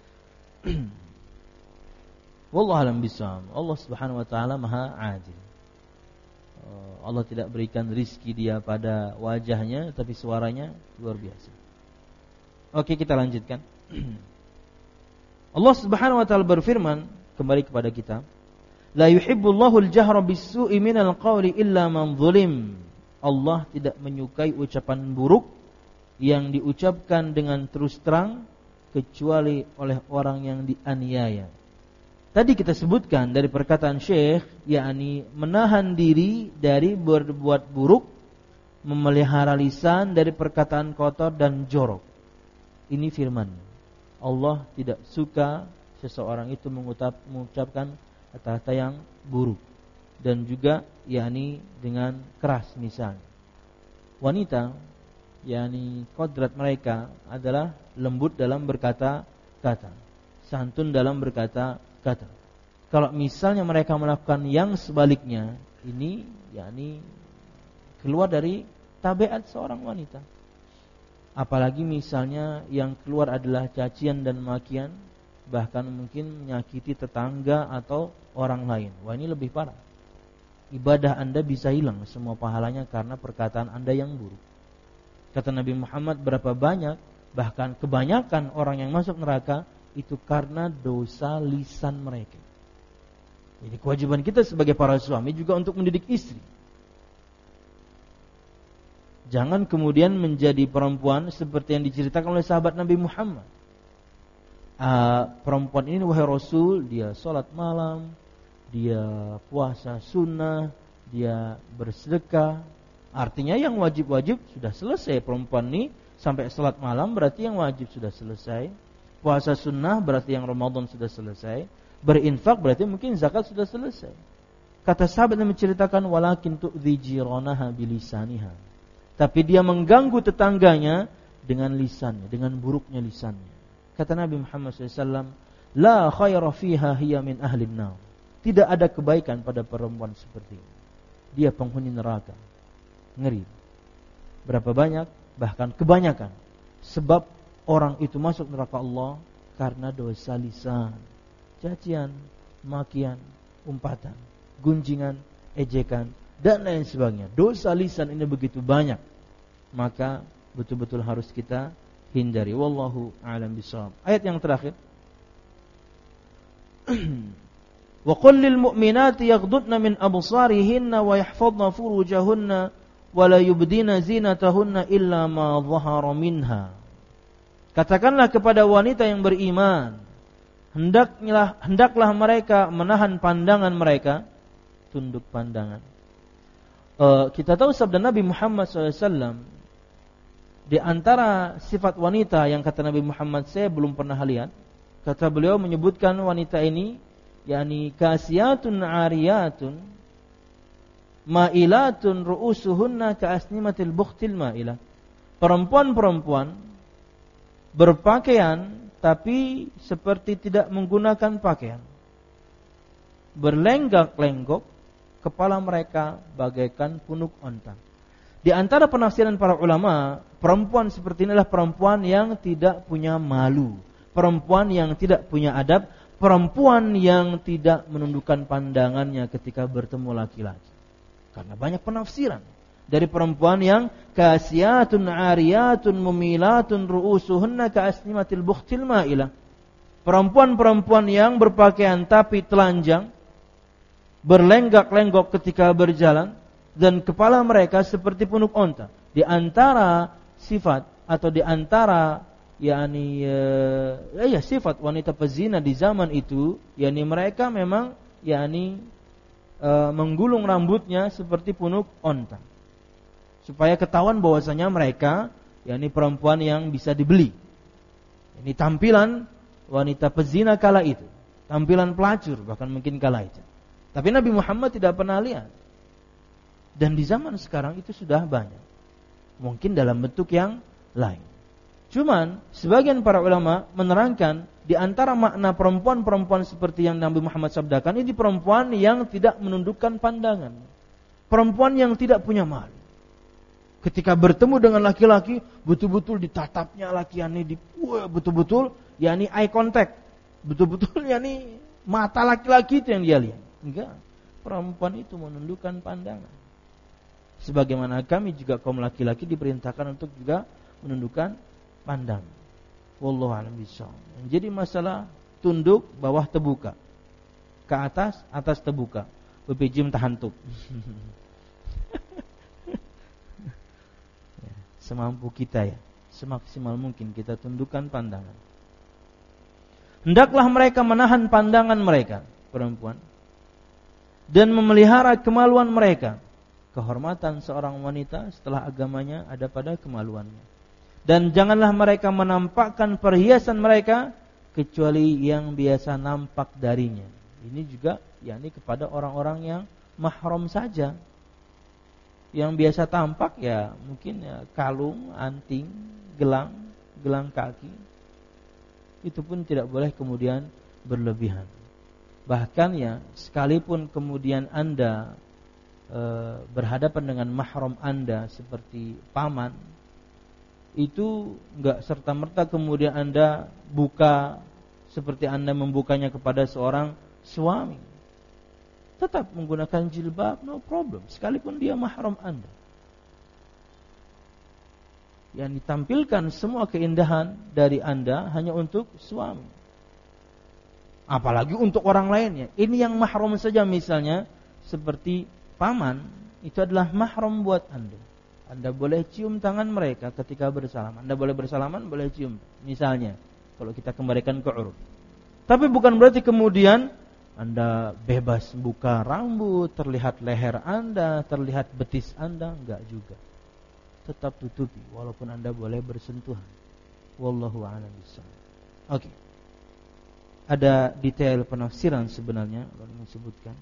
[SPEAKER 1] Wallahu a'lam bishawab. Allah Subhanahu wa taala Maha Adil. Allah tidak berikan rizki dia pada wajahnya, tapi suaranya luar biasa. Oke, kita lanjutkan. Allah Subhanahu wa taala berfirman kembali kepada kita, la yuhibbullahu al-jahra bis-su'i minal qawli illa man zulim. Allah tidak menyukai ucapan buruk yang diucapkan dengan terus terang kecuali oleh orang yang dianiaya. Tadi kita sebutkan dari perkataan Syekh, yakni menahan diri dari berbuat buruk, memelihara lisan dari perkataan kotor dan jorok. Ini firman. Allah tidak suka seseorang itu mengucap, mengucapkan kata-kata yang buruk dan juga yakni dengan keras misalnya. Wanita yakni kodrat mereka adalah lembut dalam berkata-kata, santun dalam berkata-kata. Kalau misalnya mereka melakukan yang sebaliknya, ini yakni keluar dari tabiat seorang wanita. Apalagi misalnya yang keluar adalah cacian dan makian, bahkan mungkin menyakiti tetangga atau orang lain. Wah, ini lebih parah. Ibadah Anda bisa hilang semua pahalanya karena perkataan Anda yang buruk. Kata Nabi Muhammad, berapa banyak, bahkan kebanyakan orang yang masuk neraka itu karena dosa lisan mereka. Jadi kewajiban kita sebagai para suami juga untuk mendidik istri. Jangan kemudian menjadi perempuan seperti yang diceritakan oleh sahabat Nabi Muhammad. Uh, perempuan ini wahai Rasul, dia sholat malam, dia puasa sunnah, dia bersedekah. Artinya yang wajib-wajib sudah selesai. Perempuan ini sampai sholat malam berarti yang wajib sudah selesai. Puasa sunnah berarti yang Ramadan sudah selesai. Berinfak berarti mungkin zakat sudah selesai. Kata sahabat yang menceritakan, walakin tu'dhi jiranaha bilisaniha. Tapi dia mengganggu tetangganya dengan lisannya, dengan buruknya lisannya. Kata Nabi Muhammad shallallahu alaihi wasallam, la khaira fiha hiya min ahlin nar. Tidak ada kebaikan pada perempuan seperti ini. Dia penghuni neraka. Ngeri. Berapa banyak, bahkan kebanyakan sebab orang itu masuk neraka Allah karena dosa lisan. Cacian, makian, umpatan, gunjingan, ejekan, dan lain sebagainya. Dosa lisan ini begitu banyak, maka betul-betul harus kita hindari. Wallahu a'lam bishawab. Ayat yang terakhir, wa qul lil mu'minati yaghdudna min absarihinna wa yahfazna furujahunna wa la yubdina zinatahunna illa ma dhahara minha. Katakanlah kepada wanita yang beriman, hendaklah hendaklah mereka menahan pandangan mereka, tunduk pandangan. Uh, kita tahu sabda Nabi Muhammad shallallahu alaihi wasallam, di antara sifat wanita yang kata Nabi Muhammad saya belum pernah lihat, kata beliau menyebutkan wanita ini, yakni kasiyatun ariyatun ma'ilatun ru'usuhunna ka'asnimatil bukhtil ma'ilah. Perempuan-perempuan berpakaian tapi seperti tidak menggunakan pakaian, berlenggak-lenggok, kepala mereka bagaikan punuk onta. Di antara penafsiran para ulama, perempuan seperti inilah perempuan yang tidak punya malu, perempuan yang tidak punya adab, perempuan yang tidak menundukkan pandangannya ketika bertemu laki-laki. Karena banyak penafsiran dari perempuan yang kasiyatun ariyatun mumilatun ru'usuhunna ka'asnimatil bukhtil ma'ilah. Perempuan-perempuan yang berpakaian tapi telanjang, berlenggak-lenggok ketika berjalan, dan kepala mereka seperti punuk onta. Di antara sifat atau di antara yakni ya, ya sifat wanita pezina di zaman itu, yakni mereka memang yakni e, menggulung rambutnya seperti punuk onta. supaya ketahuan bahwasanya mereka yakni perempuan yang bisa dibeli. Ini tampilan wanita pezina kala itu, tampilan pelacur bahkan mungkin kala itu. Tapi Nabi Muhammad tidak pernah lihat. Dan di zaman sekarang itu sudah banyak. Mungkin dalam bentuk yang lain. Cuman sebagian para ulama menerangkan di antara makna perempuan-perempuan seperti yang Nabi Muhammad sabdakan, ini perempuan yang tidak menundukkan pandangan. Perempuan yang tidak punya malu. Ketika bertemu dengan laki-laki, betul-betul ditatapnya laki ini, di, wah, betul-betul yakni eye contact. Betul-betul yakni mata laki-laki itu yang dia lihat. Enggak. Perempuan itu menundukkan pandangan. Sebagaimana kami juga kaum laki-laki diperintahkan untuk juga menundukkan pandangan. Wallahu a'lam bishawab. Jadi masalah tunduk bawah terbuka, ke atas atas terbuka, bepijim tahantuk. Semampu kita ya, semaksimal mungkin kita tundukkan pandangan. Hendaklah mereka menahan pandangan mereka, perempuan, dan memelihara kemaluan mereka. Kehormatan seorang wanita setelah agamanya ada pada kemaluannya. Dan janganlah mereka menampakkan perhiasan mereka kecuali yang biasa nampak darinya. Ini juga yakni kepada orang-orang yang mahram saja. Yang biasa tampak ya mungkin ya kalung, anting, gelang, gelang kaki. Itu pun tidak boleh kemudian berlebihan. Bahkan ya sekalipun kemudian Anda e, berhadapan dengan mahram Anda seperti paman, itu enggak serta-merta kemudian Anda buka seperti Anda membukanya kepada seorang suami. Tetap menggunakan jilbab, no problem, sekalipun dia mahram Anda. Yang ditampilkan semua keindahan dari Anda hanya untuk suami. Apalagi untuk orang lainnya. Ini yang mahram saja, misalnya seperti paman, itu adalah mahram buat Anda. Anda boleh cium tangan mereka ketika bersalaman. Anda boleh bersalaman, boleh cium. Misalnya, kalau kita kembalikan ke uruf. Tapi bukan berarti kemudian Anda bebas buka rambut, terlihat leher Anda, terlihat betis Anda, enggak juga. Tetap tutupi walaupun Anda boleh bersentuhan. Wallahu a'lam bishawab. Oke. Ada detail penafsiran sebenarnya kalau disebutkan.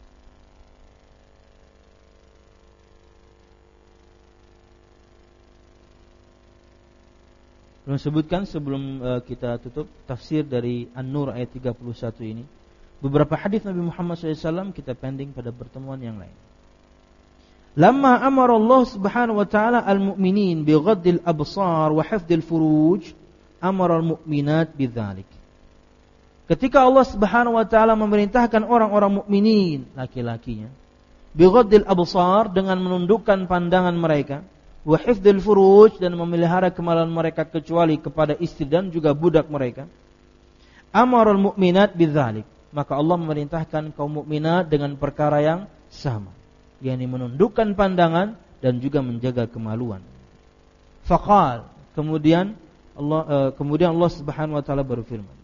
[SPEAKER 1] Belum sebutkan sebelum uh, kita tutup tafsir dari An-Nur ayat tiga puluh satu ini. Beberapa hadis Nabi Muhammad shallallahu alaihi wasallam kita pending pada pertemuan yang lain. Lamma amara Allah subhanahu wa ta'ala al-mu'minin bi ghaddil absar wa hifdil furuj, amara al-mu'minat bidzalik. Ketika Allah subhanahu wa ta'ala memerintahkan orang-orang mukminin, laki-lakinya, bi ghaddil absar, dengan menundukkan pandangan mereka, wa hifdil furuj, dan memelihara kemaluan mereka kecuali kepada istri dan juga budak mereka, amara al-mu'minat bidzalik. Maka Allah memerintahkan kaum mukminat dengan perkara yang sama, yakni menundukkan pandangan dan juga menjaga kemaluan. Faqal, kemudian Allah uh, kemudian Allah Subhanahu wa taala berfirman.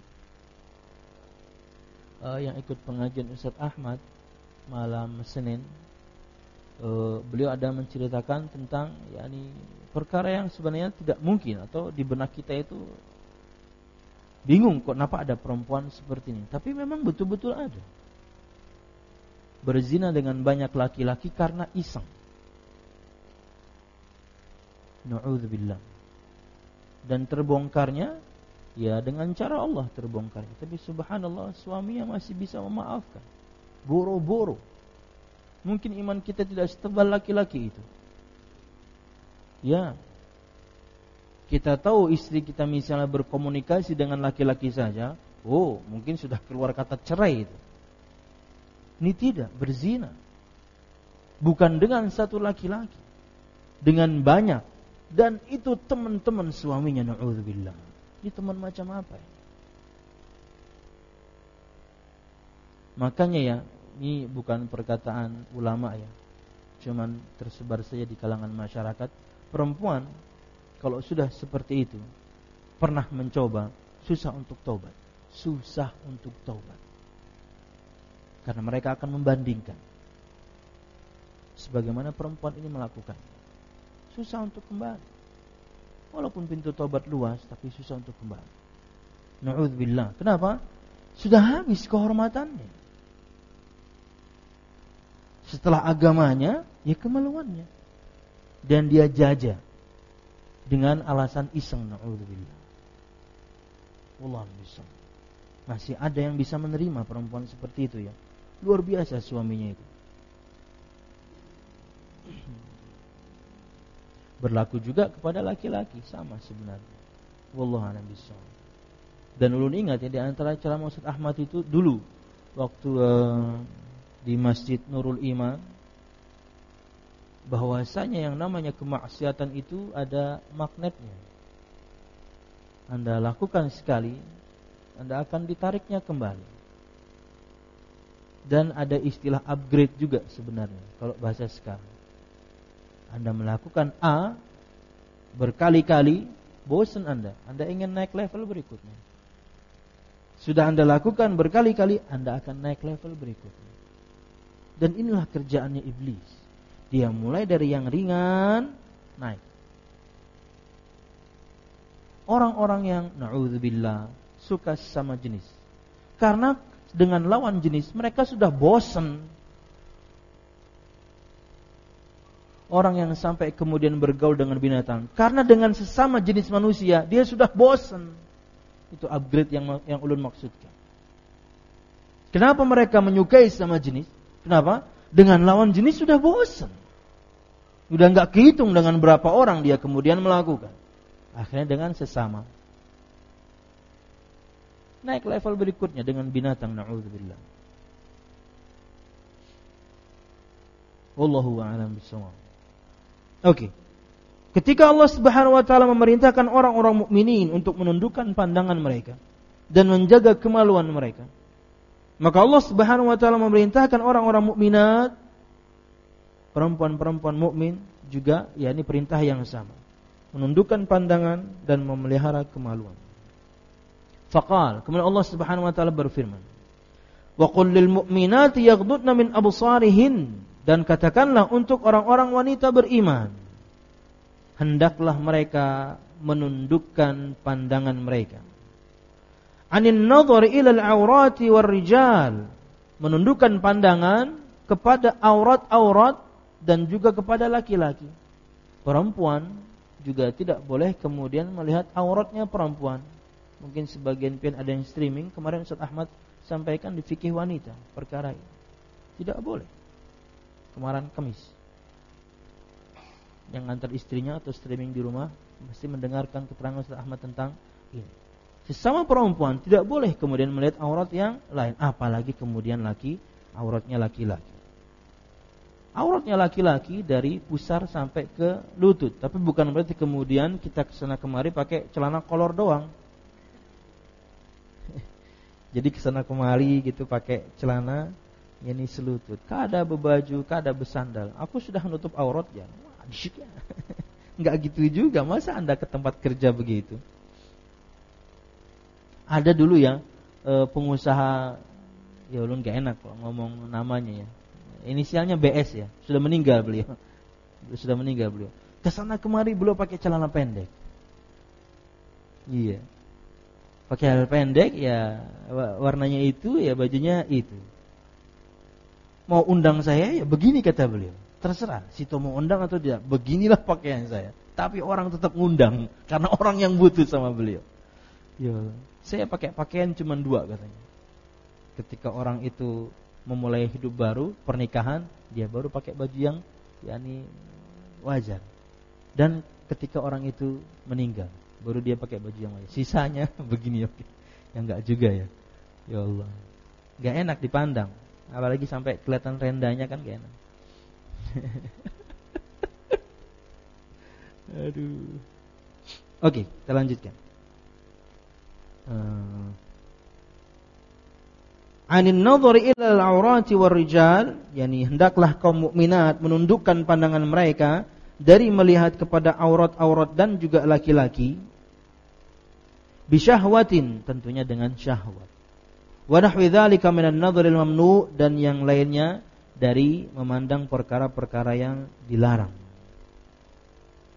[SPEAKER 1] Uh, yang ikut pengajian Ustaz Ahmad malam Senin, uh, beliau ada menceritakan tentang yakni perkara yang sebenarnya tidak mungkin, atau di benak kita itu bingung kok kenapa ada perempuan seperti ini. Tapi memang betul-betul ada. Berzina dengan banyak laki-laki karena iseng. Na'udzubillah. Dan terbongkarnya ya dengan cara Allah terbongkarnya. Tapi subhanallah, suaminya masih bisa memaafkan. Boro-boro. Mungkin iman kita tidak setebal laki-laki itu. Ya. Kita tahu istri kita misalnya berkomunikasi dengan laki-laki saja, oh mungkin sudah keluar kata cerai itu. Ini tidak, berzina. Bukan dengan satu laki-laki, dengan banyak. Dan itu teman-teman suaminya, na'udzubillah. Ini teman macam apa ya? Makanya ya, ini bukan perkataan ulama ya, cuman tersebar saja di kalangan masyarakat. Perempuan kalau sudah seperti itu, pernah mencoba, susah untuk taubat. Susah untuk taubat. Karena mereka akan membandingkan sebagaimana perempuan ini melakukan. susah untuk kembali. Walaupun pintu tobat luas, tapi susah untuk kembali. Na'udzubillah. Kenapa? Sudah habis kehormatannya. Setelah agamanya, ya kemaluannya. Dan dia jajah dengan alasan iseng. Na'udzubillah. Wallahu a'lam. Masih ada yang bisa menerima perempuan seperti itu ya. Luar biasa suaminya itu. Berlaku juga kepada laki-laki, sama sebenarnya. Wallahu a'lam bishawab. Dan ulun ingat ya, di antara ceramah Ustaz Ahmad itu dulu waktu uh, di Masjid Nurul Iman, bahwasanya yang namanya kemaksiatan itu ada magnetnya. Anda lakukan sekali, Anda akan ditariknya kembali. Dan ada istilah upgrade juga sebenarnya kalau bahasa sekarang. Anda melakukan A berkali-kali, bosan Anda. Anda ingin naik level berikutnya. Sudah Anda lakukan berkali-kali, Anda akan naik level berikutnya. Dan inilah kerjaannya iblis. Dia mulai dari yang ringan, naik. Orang-orang yang na'udzubillah suka sama jenis. Karena dengan lawan jenis mereka sudah bosan. Orang yang sampai kemudian bergaul dengan binatang, karena dengan sesama jenis manusia dia sudah bosan. Itu upgrade yang yang ulun maksudkan. Kenapa mereka menyukai sama jenis? Kenapa? Dengan lawan jenis sudah bosan. Sudah enggak kehitung dengan berapa orang dia kemudian melakukan. Akhirnya dengan sesama. Naik level berikutnya dengan binatang, na'udzubillah. Wallahu a'lam bishawab. Oke. Okay. Ketika Allah Subhanahu wa taala memerintahkan orang-orang mukminin untuk menundukkan pandangan mereka dan menjaga kemaluan mereka, maka Allah Subhanahu wa taala memerintahkan orang-orang mukminat, perempuan-perempuan mukmin juga, yakni perintah yang sama, menundukkan pandangan dan memelihara kemaluan. Faqal, kemudian Allah Subhanahu wa taala berfirman, "Wa qul lil mu'minati yaghdudna min absarihin." Dan katakanlah untuk orang-orang wanita beriman, hendaklah mereka menundukkan pandangan mereka. Anin nadhari ila al-awrati war rijal, menundukkan pandangan kepada aurat-aurat dan juga kepada laki-laki. Perempuan juga tidak boleh kemudian melihat auratnya perempuan. Mungkin sebagian pian ada yang streaming, kemarin Ustaz Ahmad sampaikan di fikih wanita perkara ini. Tidak boleh. Kemarin Kamis, yang antar istrinya atau streaming di rumah mesti mendengarkan keterangan Ustaz Ahmad tentang ini. Sesama perempuan tidak boleh kemudian melihat aurat yang lain, apalagi kemudian laki, auratnya laki-laki. Auratnya laki-laki dari pusar sampai ke lutut, tapi bukan berarti kemudian kita kesana kemari pakai celana kolor doang. Jadi kesana kemari gitu pakai celana ini selutut, kada berbaju, kada bersandal. Aku sudah menutup aurat ya. Waduh, enggak gitu juga. Masa Anda ke tempat kerja begitu? Ada dulu ya pengusaha, ya ulun enggak enak kalau ngomong namanya ya. Inisialnya B S ya. Sudah meninggal beliau. Sudah meninggal beliau. Kesana kemari beliau pakai celana pendek. Iya. Pakai celana pendek ya, warnanya itu ya, bajunya itu. Mau undang saya ya begini kata beliau. Terserah Sito mau undang atau tidak, beginilah pakaian saya. Tapi orang tetap ngundang karena orang yang butuh sama beliau. Ya, saya pakai pakaian cuma dua katanya. Ketika orang itu memulai hidup baru, pernikahan, dia baru pakai baju yang yakni wajar. Dan ketika orang itu meninggal, baru dia pakai baju yang wajar. Sisanya begini oke. Ya enggak juga ya. Ya Allah. Enggak enak dipandang. Apalagi sampai kelihatan rendahnya kan gak enak. Aduh. Oke, kita lanjutkan. Uh, Anin nadhari ila al-awrati war rijal, yakni hendaklah kaum mukminat menundukkan pandangan mereka dari melihat kepada aurat-aurat dan juga laki-laki. Bisyahwatin, tentunya dengan syahwat. Wa nahwi dzalika minan nadhril mamnu, dan yang lainnya dari memandang perkara-perkara yang dilarang.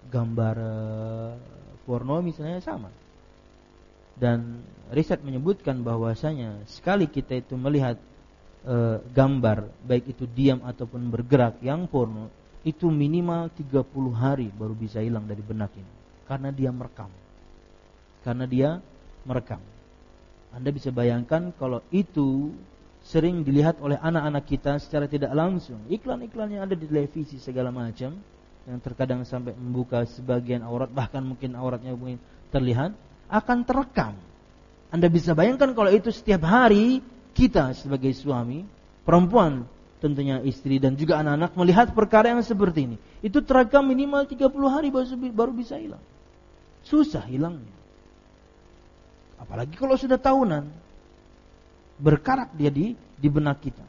[SPEAKER 1] gambar uh, porno misalnya sama. Dan riset menyebutkan bahwasanya sekali kita itu melihat e, gambar baik itu diam ataupun bergerak yang porno, itu minimal tiga puluh hari baru bisa hilang dari benak ini, karena dia merekam. Karena dia merekam. Anda bisa bayangkan kalau itu sering dilihat oleh anak-anak kita secara tidak langsung. Iklan-iklan yang ada di televisi segala macam, yang terkadang sampai membuka sebagian aurat, bahkan mungkin auratnya mungkin terlihat, akan terekam. Anda bisa bayangkan kalau itu setiap hari kita sebagai suami, perempuan tentunya istri dan juga anak-anak melihat perkara yang seperti ini. Itu terekam minimal tiga puluh hari baru bisa hilang. Susah hilangnya. Apalagi kalau sudah tahunan. Berkarat dia di, di benak kita.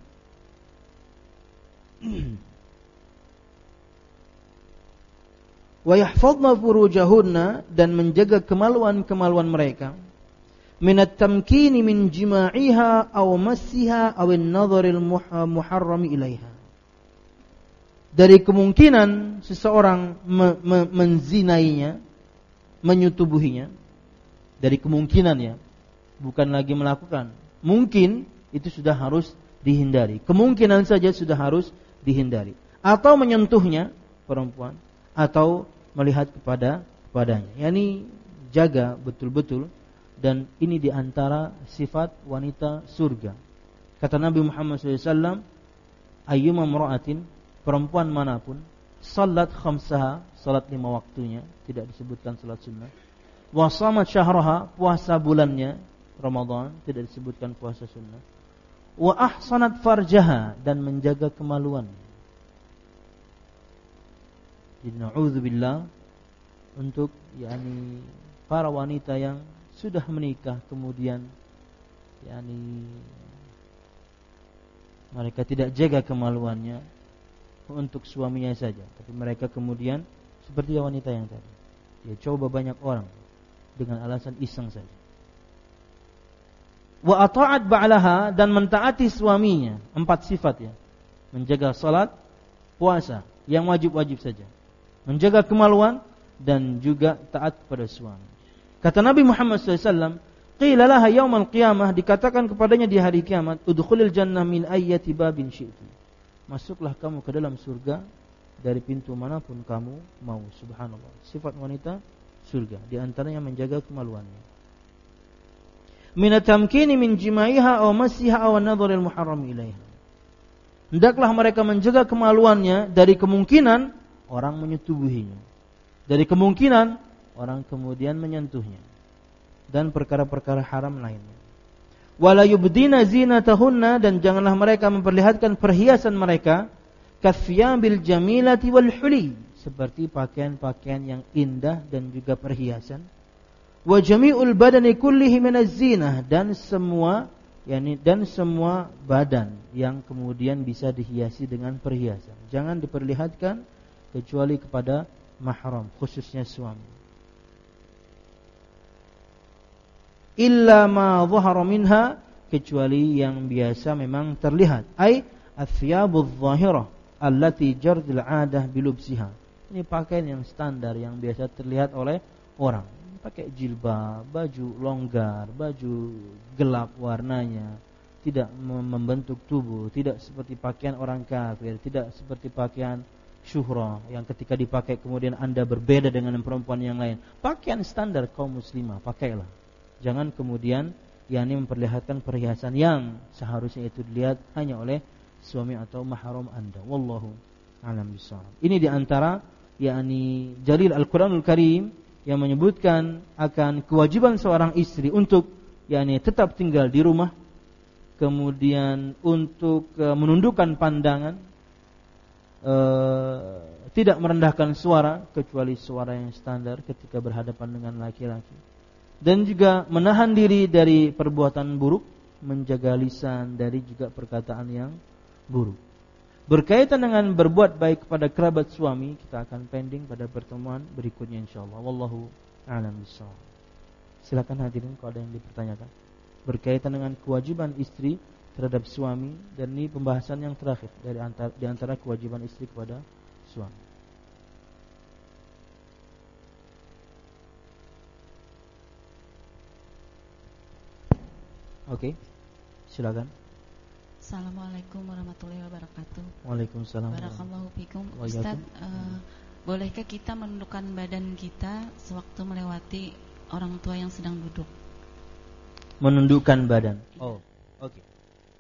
[SPEAKER 1] Wa yahfazna furujahunna, dan menjaga kemaluan-kemaluan mereka, minat tamkini min jima'iha aw massiha aw an-nadharil muharrami ilaiha, dari kemungkinan seseorang me- me- menzinainya, menyetubuhinya, dari kemungkinannya, bukan lagi melakukan. Mungkin itu sudah harus dihindari. Kemungkinan saja sudah harus dihindari. Atau menyentuhnya perempuan, atau melihat kepada kepadanya. Yani jaga betul-betul, dan ini diantara sifat wanita surga. Kata Nabi Muhammad shallallahu alaihi wasallam, ayyuma imra'atin, perempuan manapun, salat khamsaha, salat lima waktunya, tidak disebutkan salat sunnah, wa shamat syahraha, puasa bulannya Ramadan, tidak disebutkan puasa sunnah, wa ahsanat farjaha, dan menjaga kemaluannya. Jadi na'udzubillah, untuk yakni para wanita yang sudah menikah kemudian yakni mereka tidak jaga kemaluannya untuk suaminya saja, tapi mereka kemudian seperti wanita yang tadi, dia coba banyak orang dengan alasan iseng saja. Wa ata'at ba'laha, dan mentaati suaminya, empat sifat ya. Menjaga salat, puasa yang wajib-wajib saja, menjaga kemaluan, dan juga taat kepada suami. Kata Nabi Muhammad shallallahu alaihi wasallam, qila laha yaumal qiyamah, dikatakan kepadanya di hari kiamat, udkhulil jannah min ayyati babin syi'ti, masuklah kamu ke dalam surga dari pintu manapun kamu mau. Subhanallah, sifat wanita surga di antaranya menjaga kemaluannya. Min tamkini min jima'iha aw massiha aw an-nadharil muharram ilaiha, hendaklah mereka menjaga kemaluannya dari kemungkinan orang menyetubuhinya, dari kemungkinan orang kemudian menyentuhnya, dan perkara-perkara haram lainnya. Wala yubdina zinatahunna, dan janganlah mereka memperlihatkan perhiasan mereka, kathyabil jamilati wal huli, seperti pakaian-pakaian yang indah dan juga perhiasan. Wa jami'ul badani kullihi minaz zinah, dan semua yakni dan semua badan yang kemudian bisa dihiasi dengan perhiasan. Jangan diperlihatkan kecuali kepada mahram, khususnya suami. Illa ma dhahara minha, kecuali yang biasa memang terlihat. Ai athiyabudz zahirah allati jardil 'adah bilubsiha. Ini pakaian yang standar yang biasa terlihat oleh orang. Pakai jilbab, baju longgar, baju gelap warnanya, tidak membentuk tubuh, tidak seperti pakaian orang kafir, tidak seperti pakaian syuhrah yang ketika dipakai kemudian Anda berbeda dengan perempuan yang lain. Pakaian standar kaum muslimah, pakailah. Jangan kemudian yakni memperlihatkan perhiasan yang seharusnya itu dilihat hanya oleh suami atau mahram Anda. Wallahu a'lam bishawab. Ini diantara yakni dalil Al-Qur'anul Karim yang menyebutkan akan kewajiban seorang istri untuk yakni tetap tinggal di rumah, kemudian untuk uh, menundukkan pandangan, Uh, tidak merendahkan suara kecuali suara yang standar ketika berhadapan dengan laki-laki, dan juga menahan diri dari perbuatan buruk, menjaga lisan dari juga perkataan yang buruk. Berkaitan dengan berbuat baik kepada kerabat suami, kita akan pending pada pertemuan berikutnya insyaallah. Wallahu a'lam bishawab. Silakan hadirin kalau ada yang dipertanyakan berkaitan dengan kewajiban istri terhadap suami, dan ini pembahasan yang terakhir dari antara, di antara kewajiban istri kepada suami. Oke, silakan.
[SPEAKER 2] Assalamualaikum warahmatullahi wabarakatuh.
[SPEAKER 1] Waalaikumsalam.
[SPEAKER 2] Barakallahu fikum. Ustaz, uh, bolehkah kita menundukkan badan kita sewaktu melewati orang tua yang sedang duduk?
[SPEAKER 1] Menundukkan badan. Oh, oke. Okay.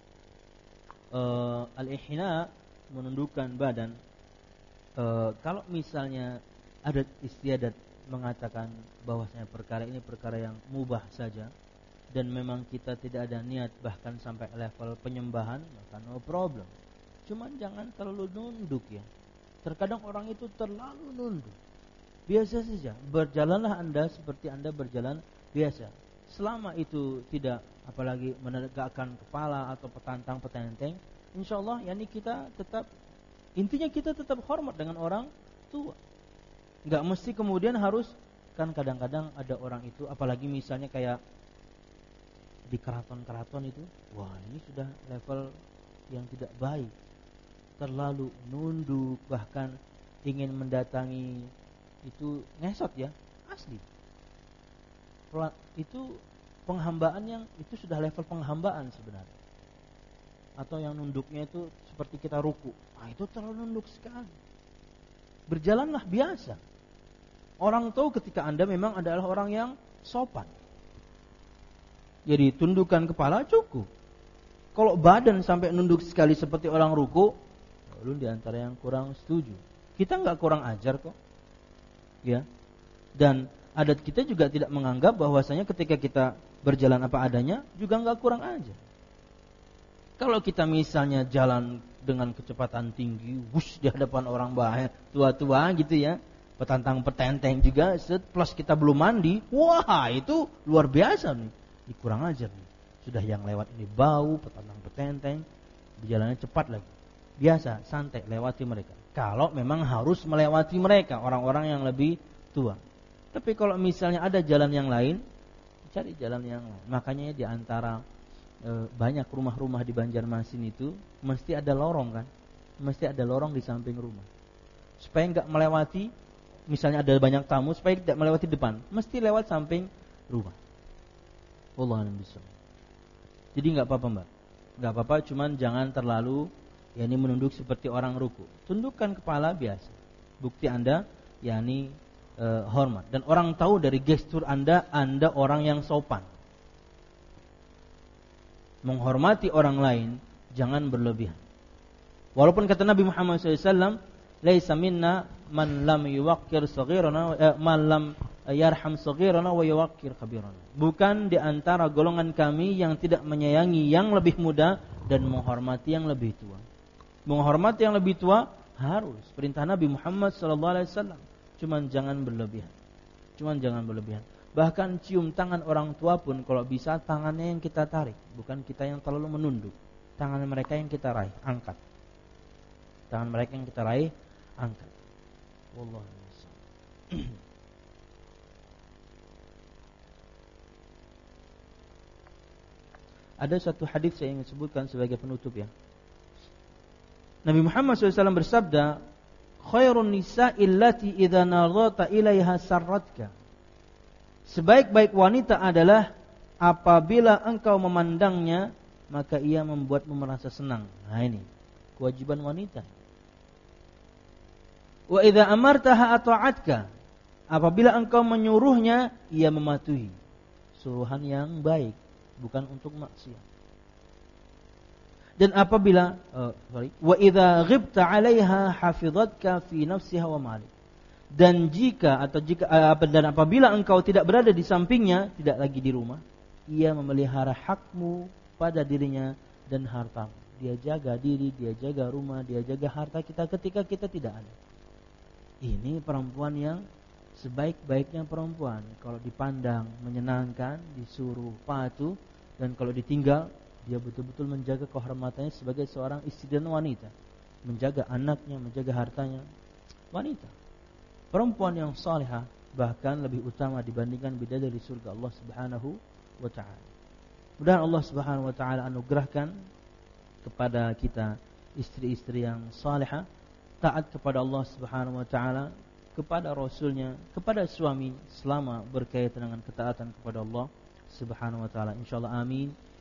[SPEAKER 1] Uh, al-ihna, menundukkan badan. Uh, kalau misalnya ada istiadat mengatakan bahwasanya perkara ini perkara yang mubah saja, dan memang kita tidak ada niat bahkan sampai level penyembahan, maka no problem. Cuman jangan terlalu nunduk ya. Terkadang orang itu terlalu nunduk. Biasa saja, berjalanlah Anda seperti Anda berjalan biasa. Selama itu tidak apalagi menegakkan kepala atau petantang petenteng, insyaallah yakni kita tetap, intinya kita tetap hormat dengan orang tua. Enggak mesti kemudian harus, kan kadang-kadang ada orang itu apalagi misalnya kayak di keraton-keraton itu, wah ini sudah level yang tidak baik, terlalu nunduk, bahkan ingin mendatangi itu ngesot ya, asli. Itu penghambaan yang itu sudah level penghambaan sebenarnya. Atau yang nunduknya itu seperti kita ruku, nah itu terlalu nunduk sekali. Berjalanlah biasa. Orang tahu ketika Anda memang adalah orang yang sopan. Jadi tundukkan kepala cukup. Kalau badan sampai nunduk sekali seperti orang ruku, lalu diantara yang kurang setuju. Kita nggak kurang ajar kok, ya. Dan adat kita juga tidak menganggap bahwasanya ketika kita berjalan apa adanya juga nggak kurang ajar. Kalau kita misalnya jalan dengan kecepatan tinggi, wush di hadapan orang bahaya tua-tua gitu ya, petantang petenteng juga, plus kita belum mandi, wah itu luar biasa nih. Kurang ajar nih. Sudah yang lewat ini bau, petantang petenteng, berjalannya cepat lagi. Biasa, santai lewati mereka. Kalau memang harus melewati mereka, orang-orang yang lebih tua. Tapi kalau misalnya ada jalan yang lain, cari jalan yang lain. Makanya di antara e, banyak rumah-rumah di Banjarmasin itu mesti ada lorong kan? Mesti ada lorong di samping rumah. Supaya enggak melewati, misalnya ada banyak tamu, supaya tidak melewati depan, mesti lewat samping rumah. Wallahu a'lam bishawab. Jadi enggak apa-apa, Mbak. Enggak apa-apa, cuman jangan terlalu yakni menunduk seperti orang ruku. Tundukkan kepala biasa. Bukti Anda yakni e, hormat, dan orang tahu dari gestur Anda Anda orang yang sopan. Menghormati orang lain jangan berlebihan. Walaupun kata Nabi Muhammad shallallahu alaihi wasallam, "Laisa minna man lam yuwaqqir saghirana eh, man lam yarham saghirana wa yuwaqqir kabirana." Bukan di antara golongan kami yang tidak menyayangi yang lebih muda dan menghormati yang lebih tua. Menghormati yang lebih tua harus perintah Nabi Muhammad sallallahu alaihi wasallam. Cuman jangan berlebihan. Cuman jangan berlebihan. Bahkan cium tangan orang tua pun kalau bisa tangannya yang kita tarik, bukan kita yang terlalu menunduk. Tangan mereka yang kita raih, angkat. Tangan mereka yang kita raih, angkat. Wallahu a'lam. Ada satu hadis saya ingin sebutkan sebagai penutup ya. Nabi Muhammad shallallahu alaihi wasallam bersabda, "Khairun nisa'i allati idza nadhata ilaiha sarratka." Sebaik-baik wanita adalah apabila engkau memandangnya maka ia membuatmu merasa senang. Nah ini kewajiban wanita. Wa idza amartaha ata'atka. Apabila engkau menyuruhnya ia mematuhi. Suruhan yang baik, bukan untuk maksiat. Dan apabila uh, sorry, wa idza ghibta 'alaiha hafizatka fi nafsiha wa malik. Dan jika atau jika uh, dan apabila engkau tidak berada di sampingnya, tidak lagi di rumah, ia memelihara hakmu pada dirinya dan hartamu. Dia jaga diri, dia jaga rumah, dia jaga harta kita ketika kita tidak ada. Ini perempuan yang sebaik-baiknya perempuan. Kalau dipandang menyenangkan, disuruh patuh, dan kalau ditinggal, dia betul-betul menjaga kehormatannya sebagai seorang istri dan wanita. Menjaga anaknya, menjaga hartanya. Wanita. Perempuan yang salihah bahkan lebih utama dibandingkan bidadari surga Allah Subhanahu wa taala. Mudah-mudahan Allah Subhanahu wa taala anugerahkan kepada kita istri-istri yang salihah, taat kepada Allah Subhanahu wa taala, kepada Rasulnya, kepada suami selama berkaitan dengan ketaatan kepada Allah Subhanahu wa taala. Insyaallah amin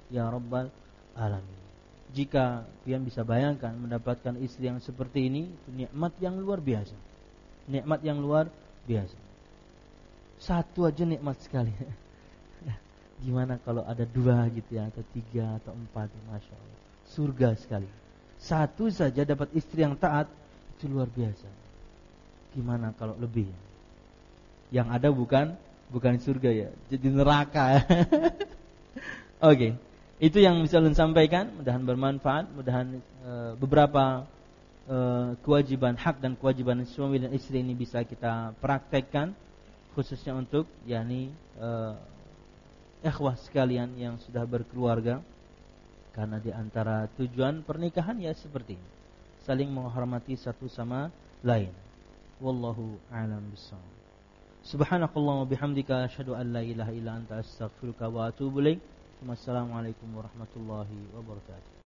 [SPEAKER 1] ya rabbal alamin. Jika kalian bisa bayangkan mendapatkan istri yang seperti ini, itu nikmat yang luar biasa. Nikmat yang luar biasa. Satu aja nikmat sekali. Gimana kalau ada dua gitu ya, atau tiga atau empat, masya Allah. Surga sekali. Satu saja dapat istri yang taat, itu luar biasa. Gimana kalau lebih? Yang ada bukan bukan surga ya, jadi neraka. Oke. Okay. Itu yang bisa ulun sampaikan, mudahan bermanfaat, mudahan e, beberapa e, kewajiban hak dan kewajiban suami dan istri ini bisa kita praktekkan, khususnya untuk yakni e, ikhwah sekalian yang sudah berkeluarga, karena di antara tujuan pernikahan ya seperti ini, saling menghormati satu sama lain. Wallahu a'lam bishawab. Subhanakallahumma bihamdika asyhadu an la ilaha illa anta astaghfiruka wa atubu ilaik. Wassalamualaikum warahmatullahi wabarakatuh.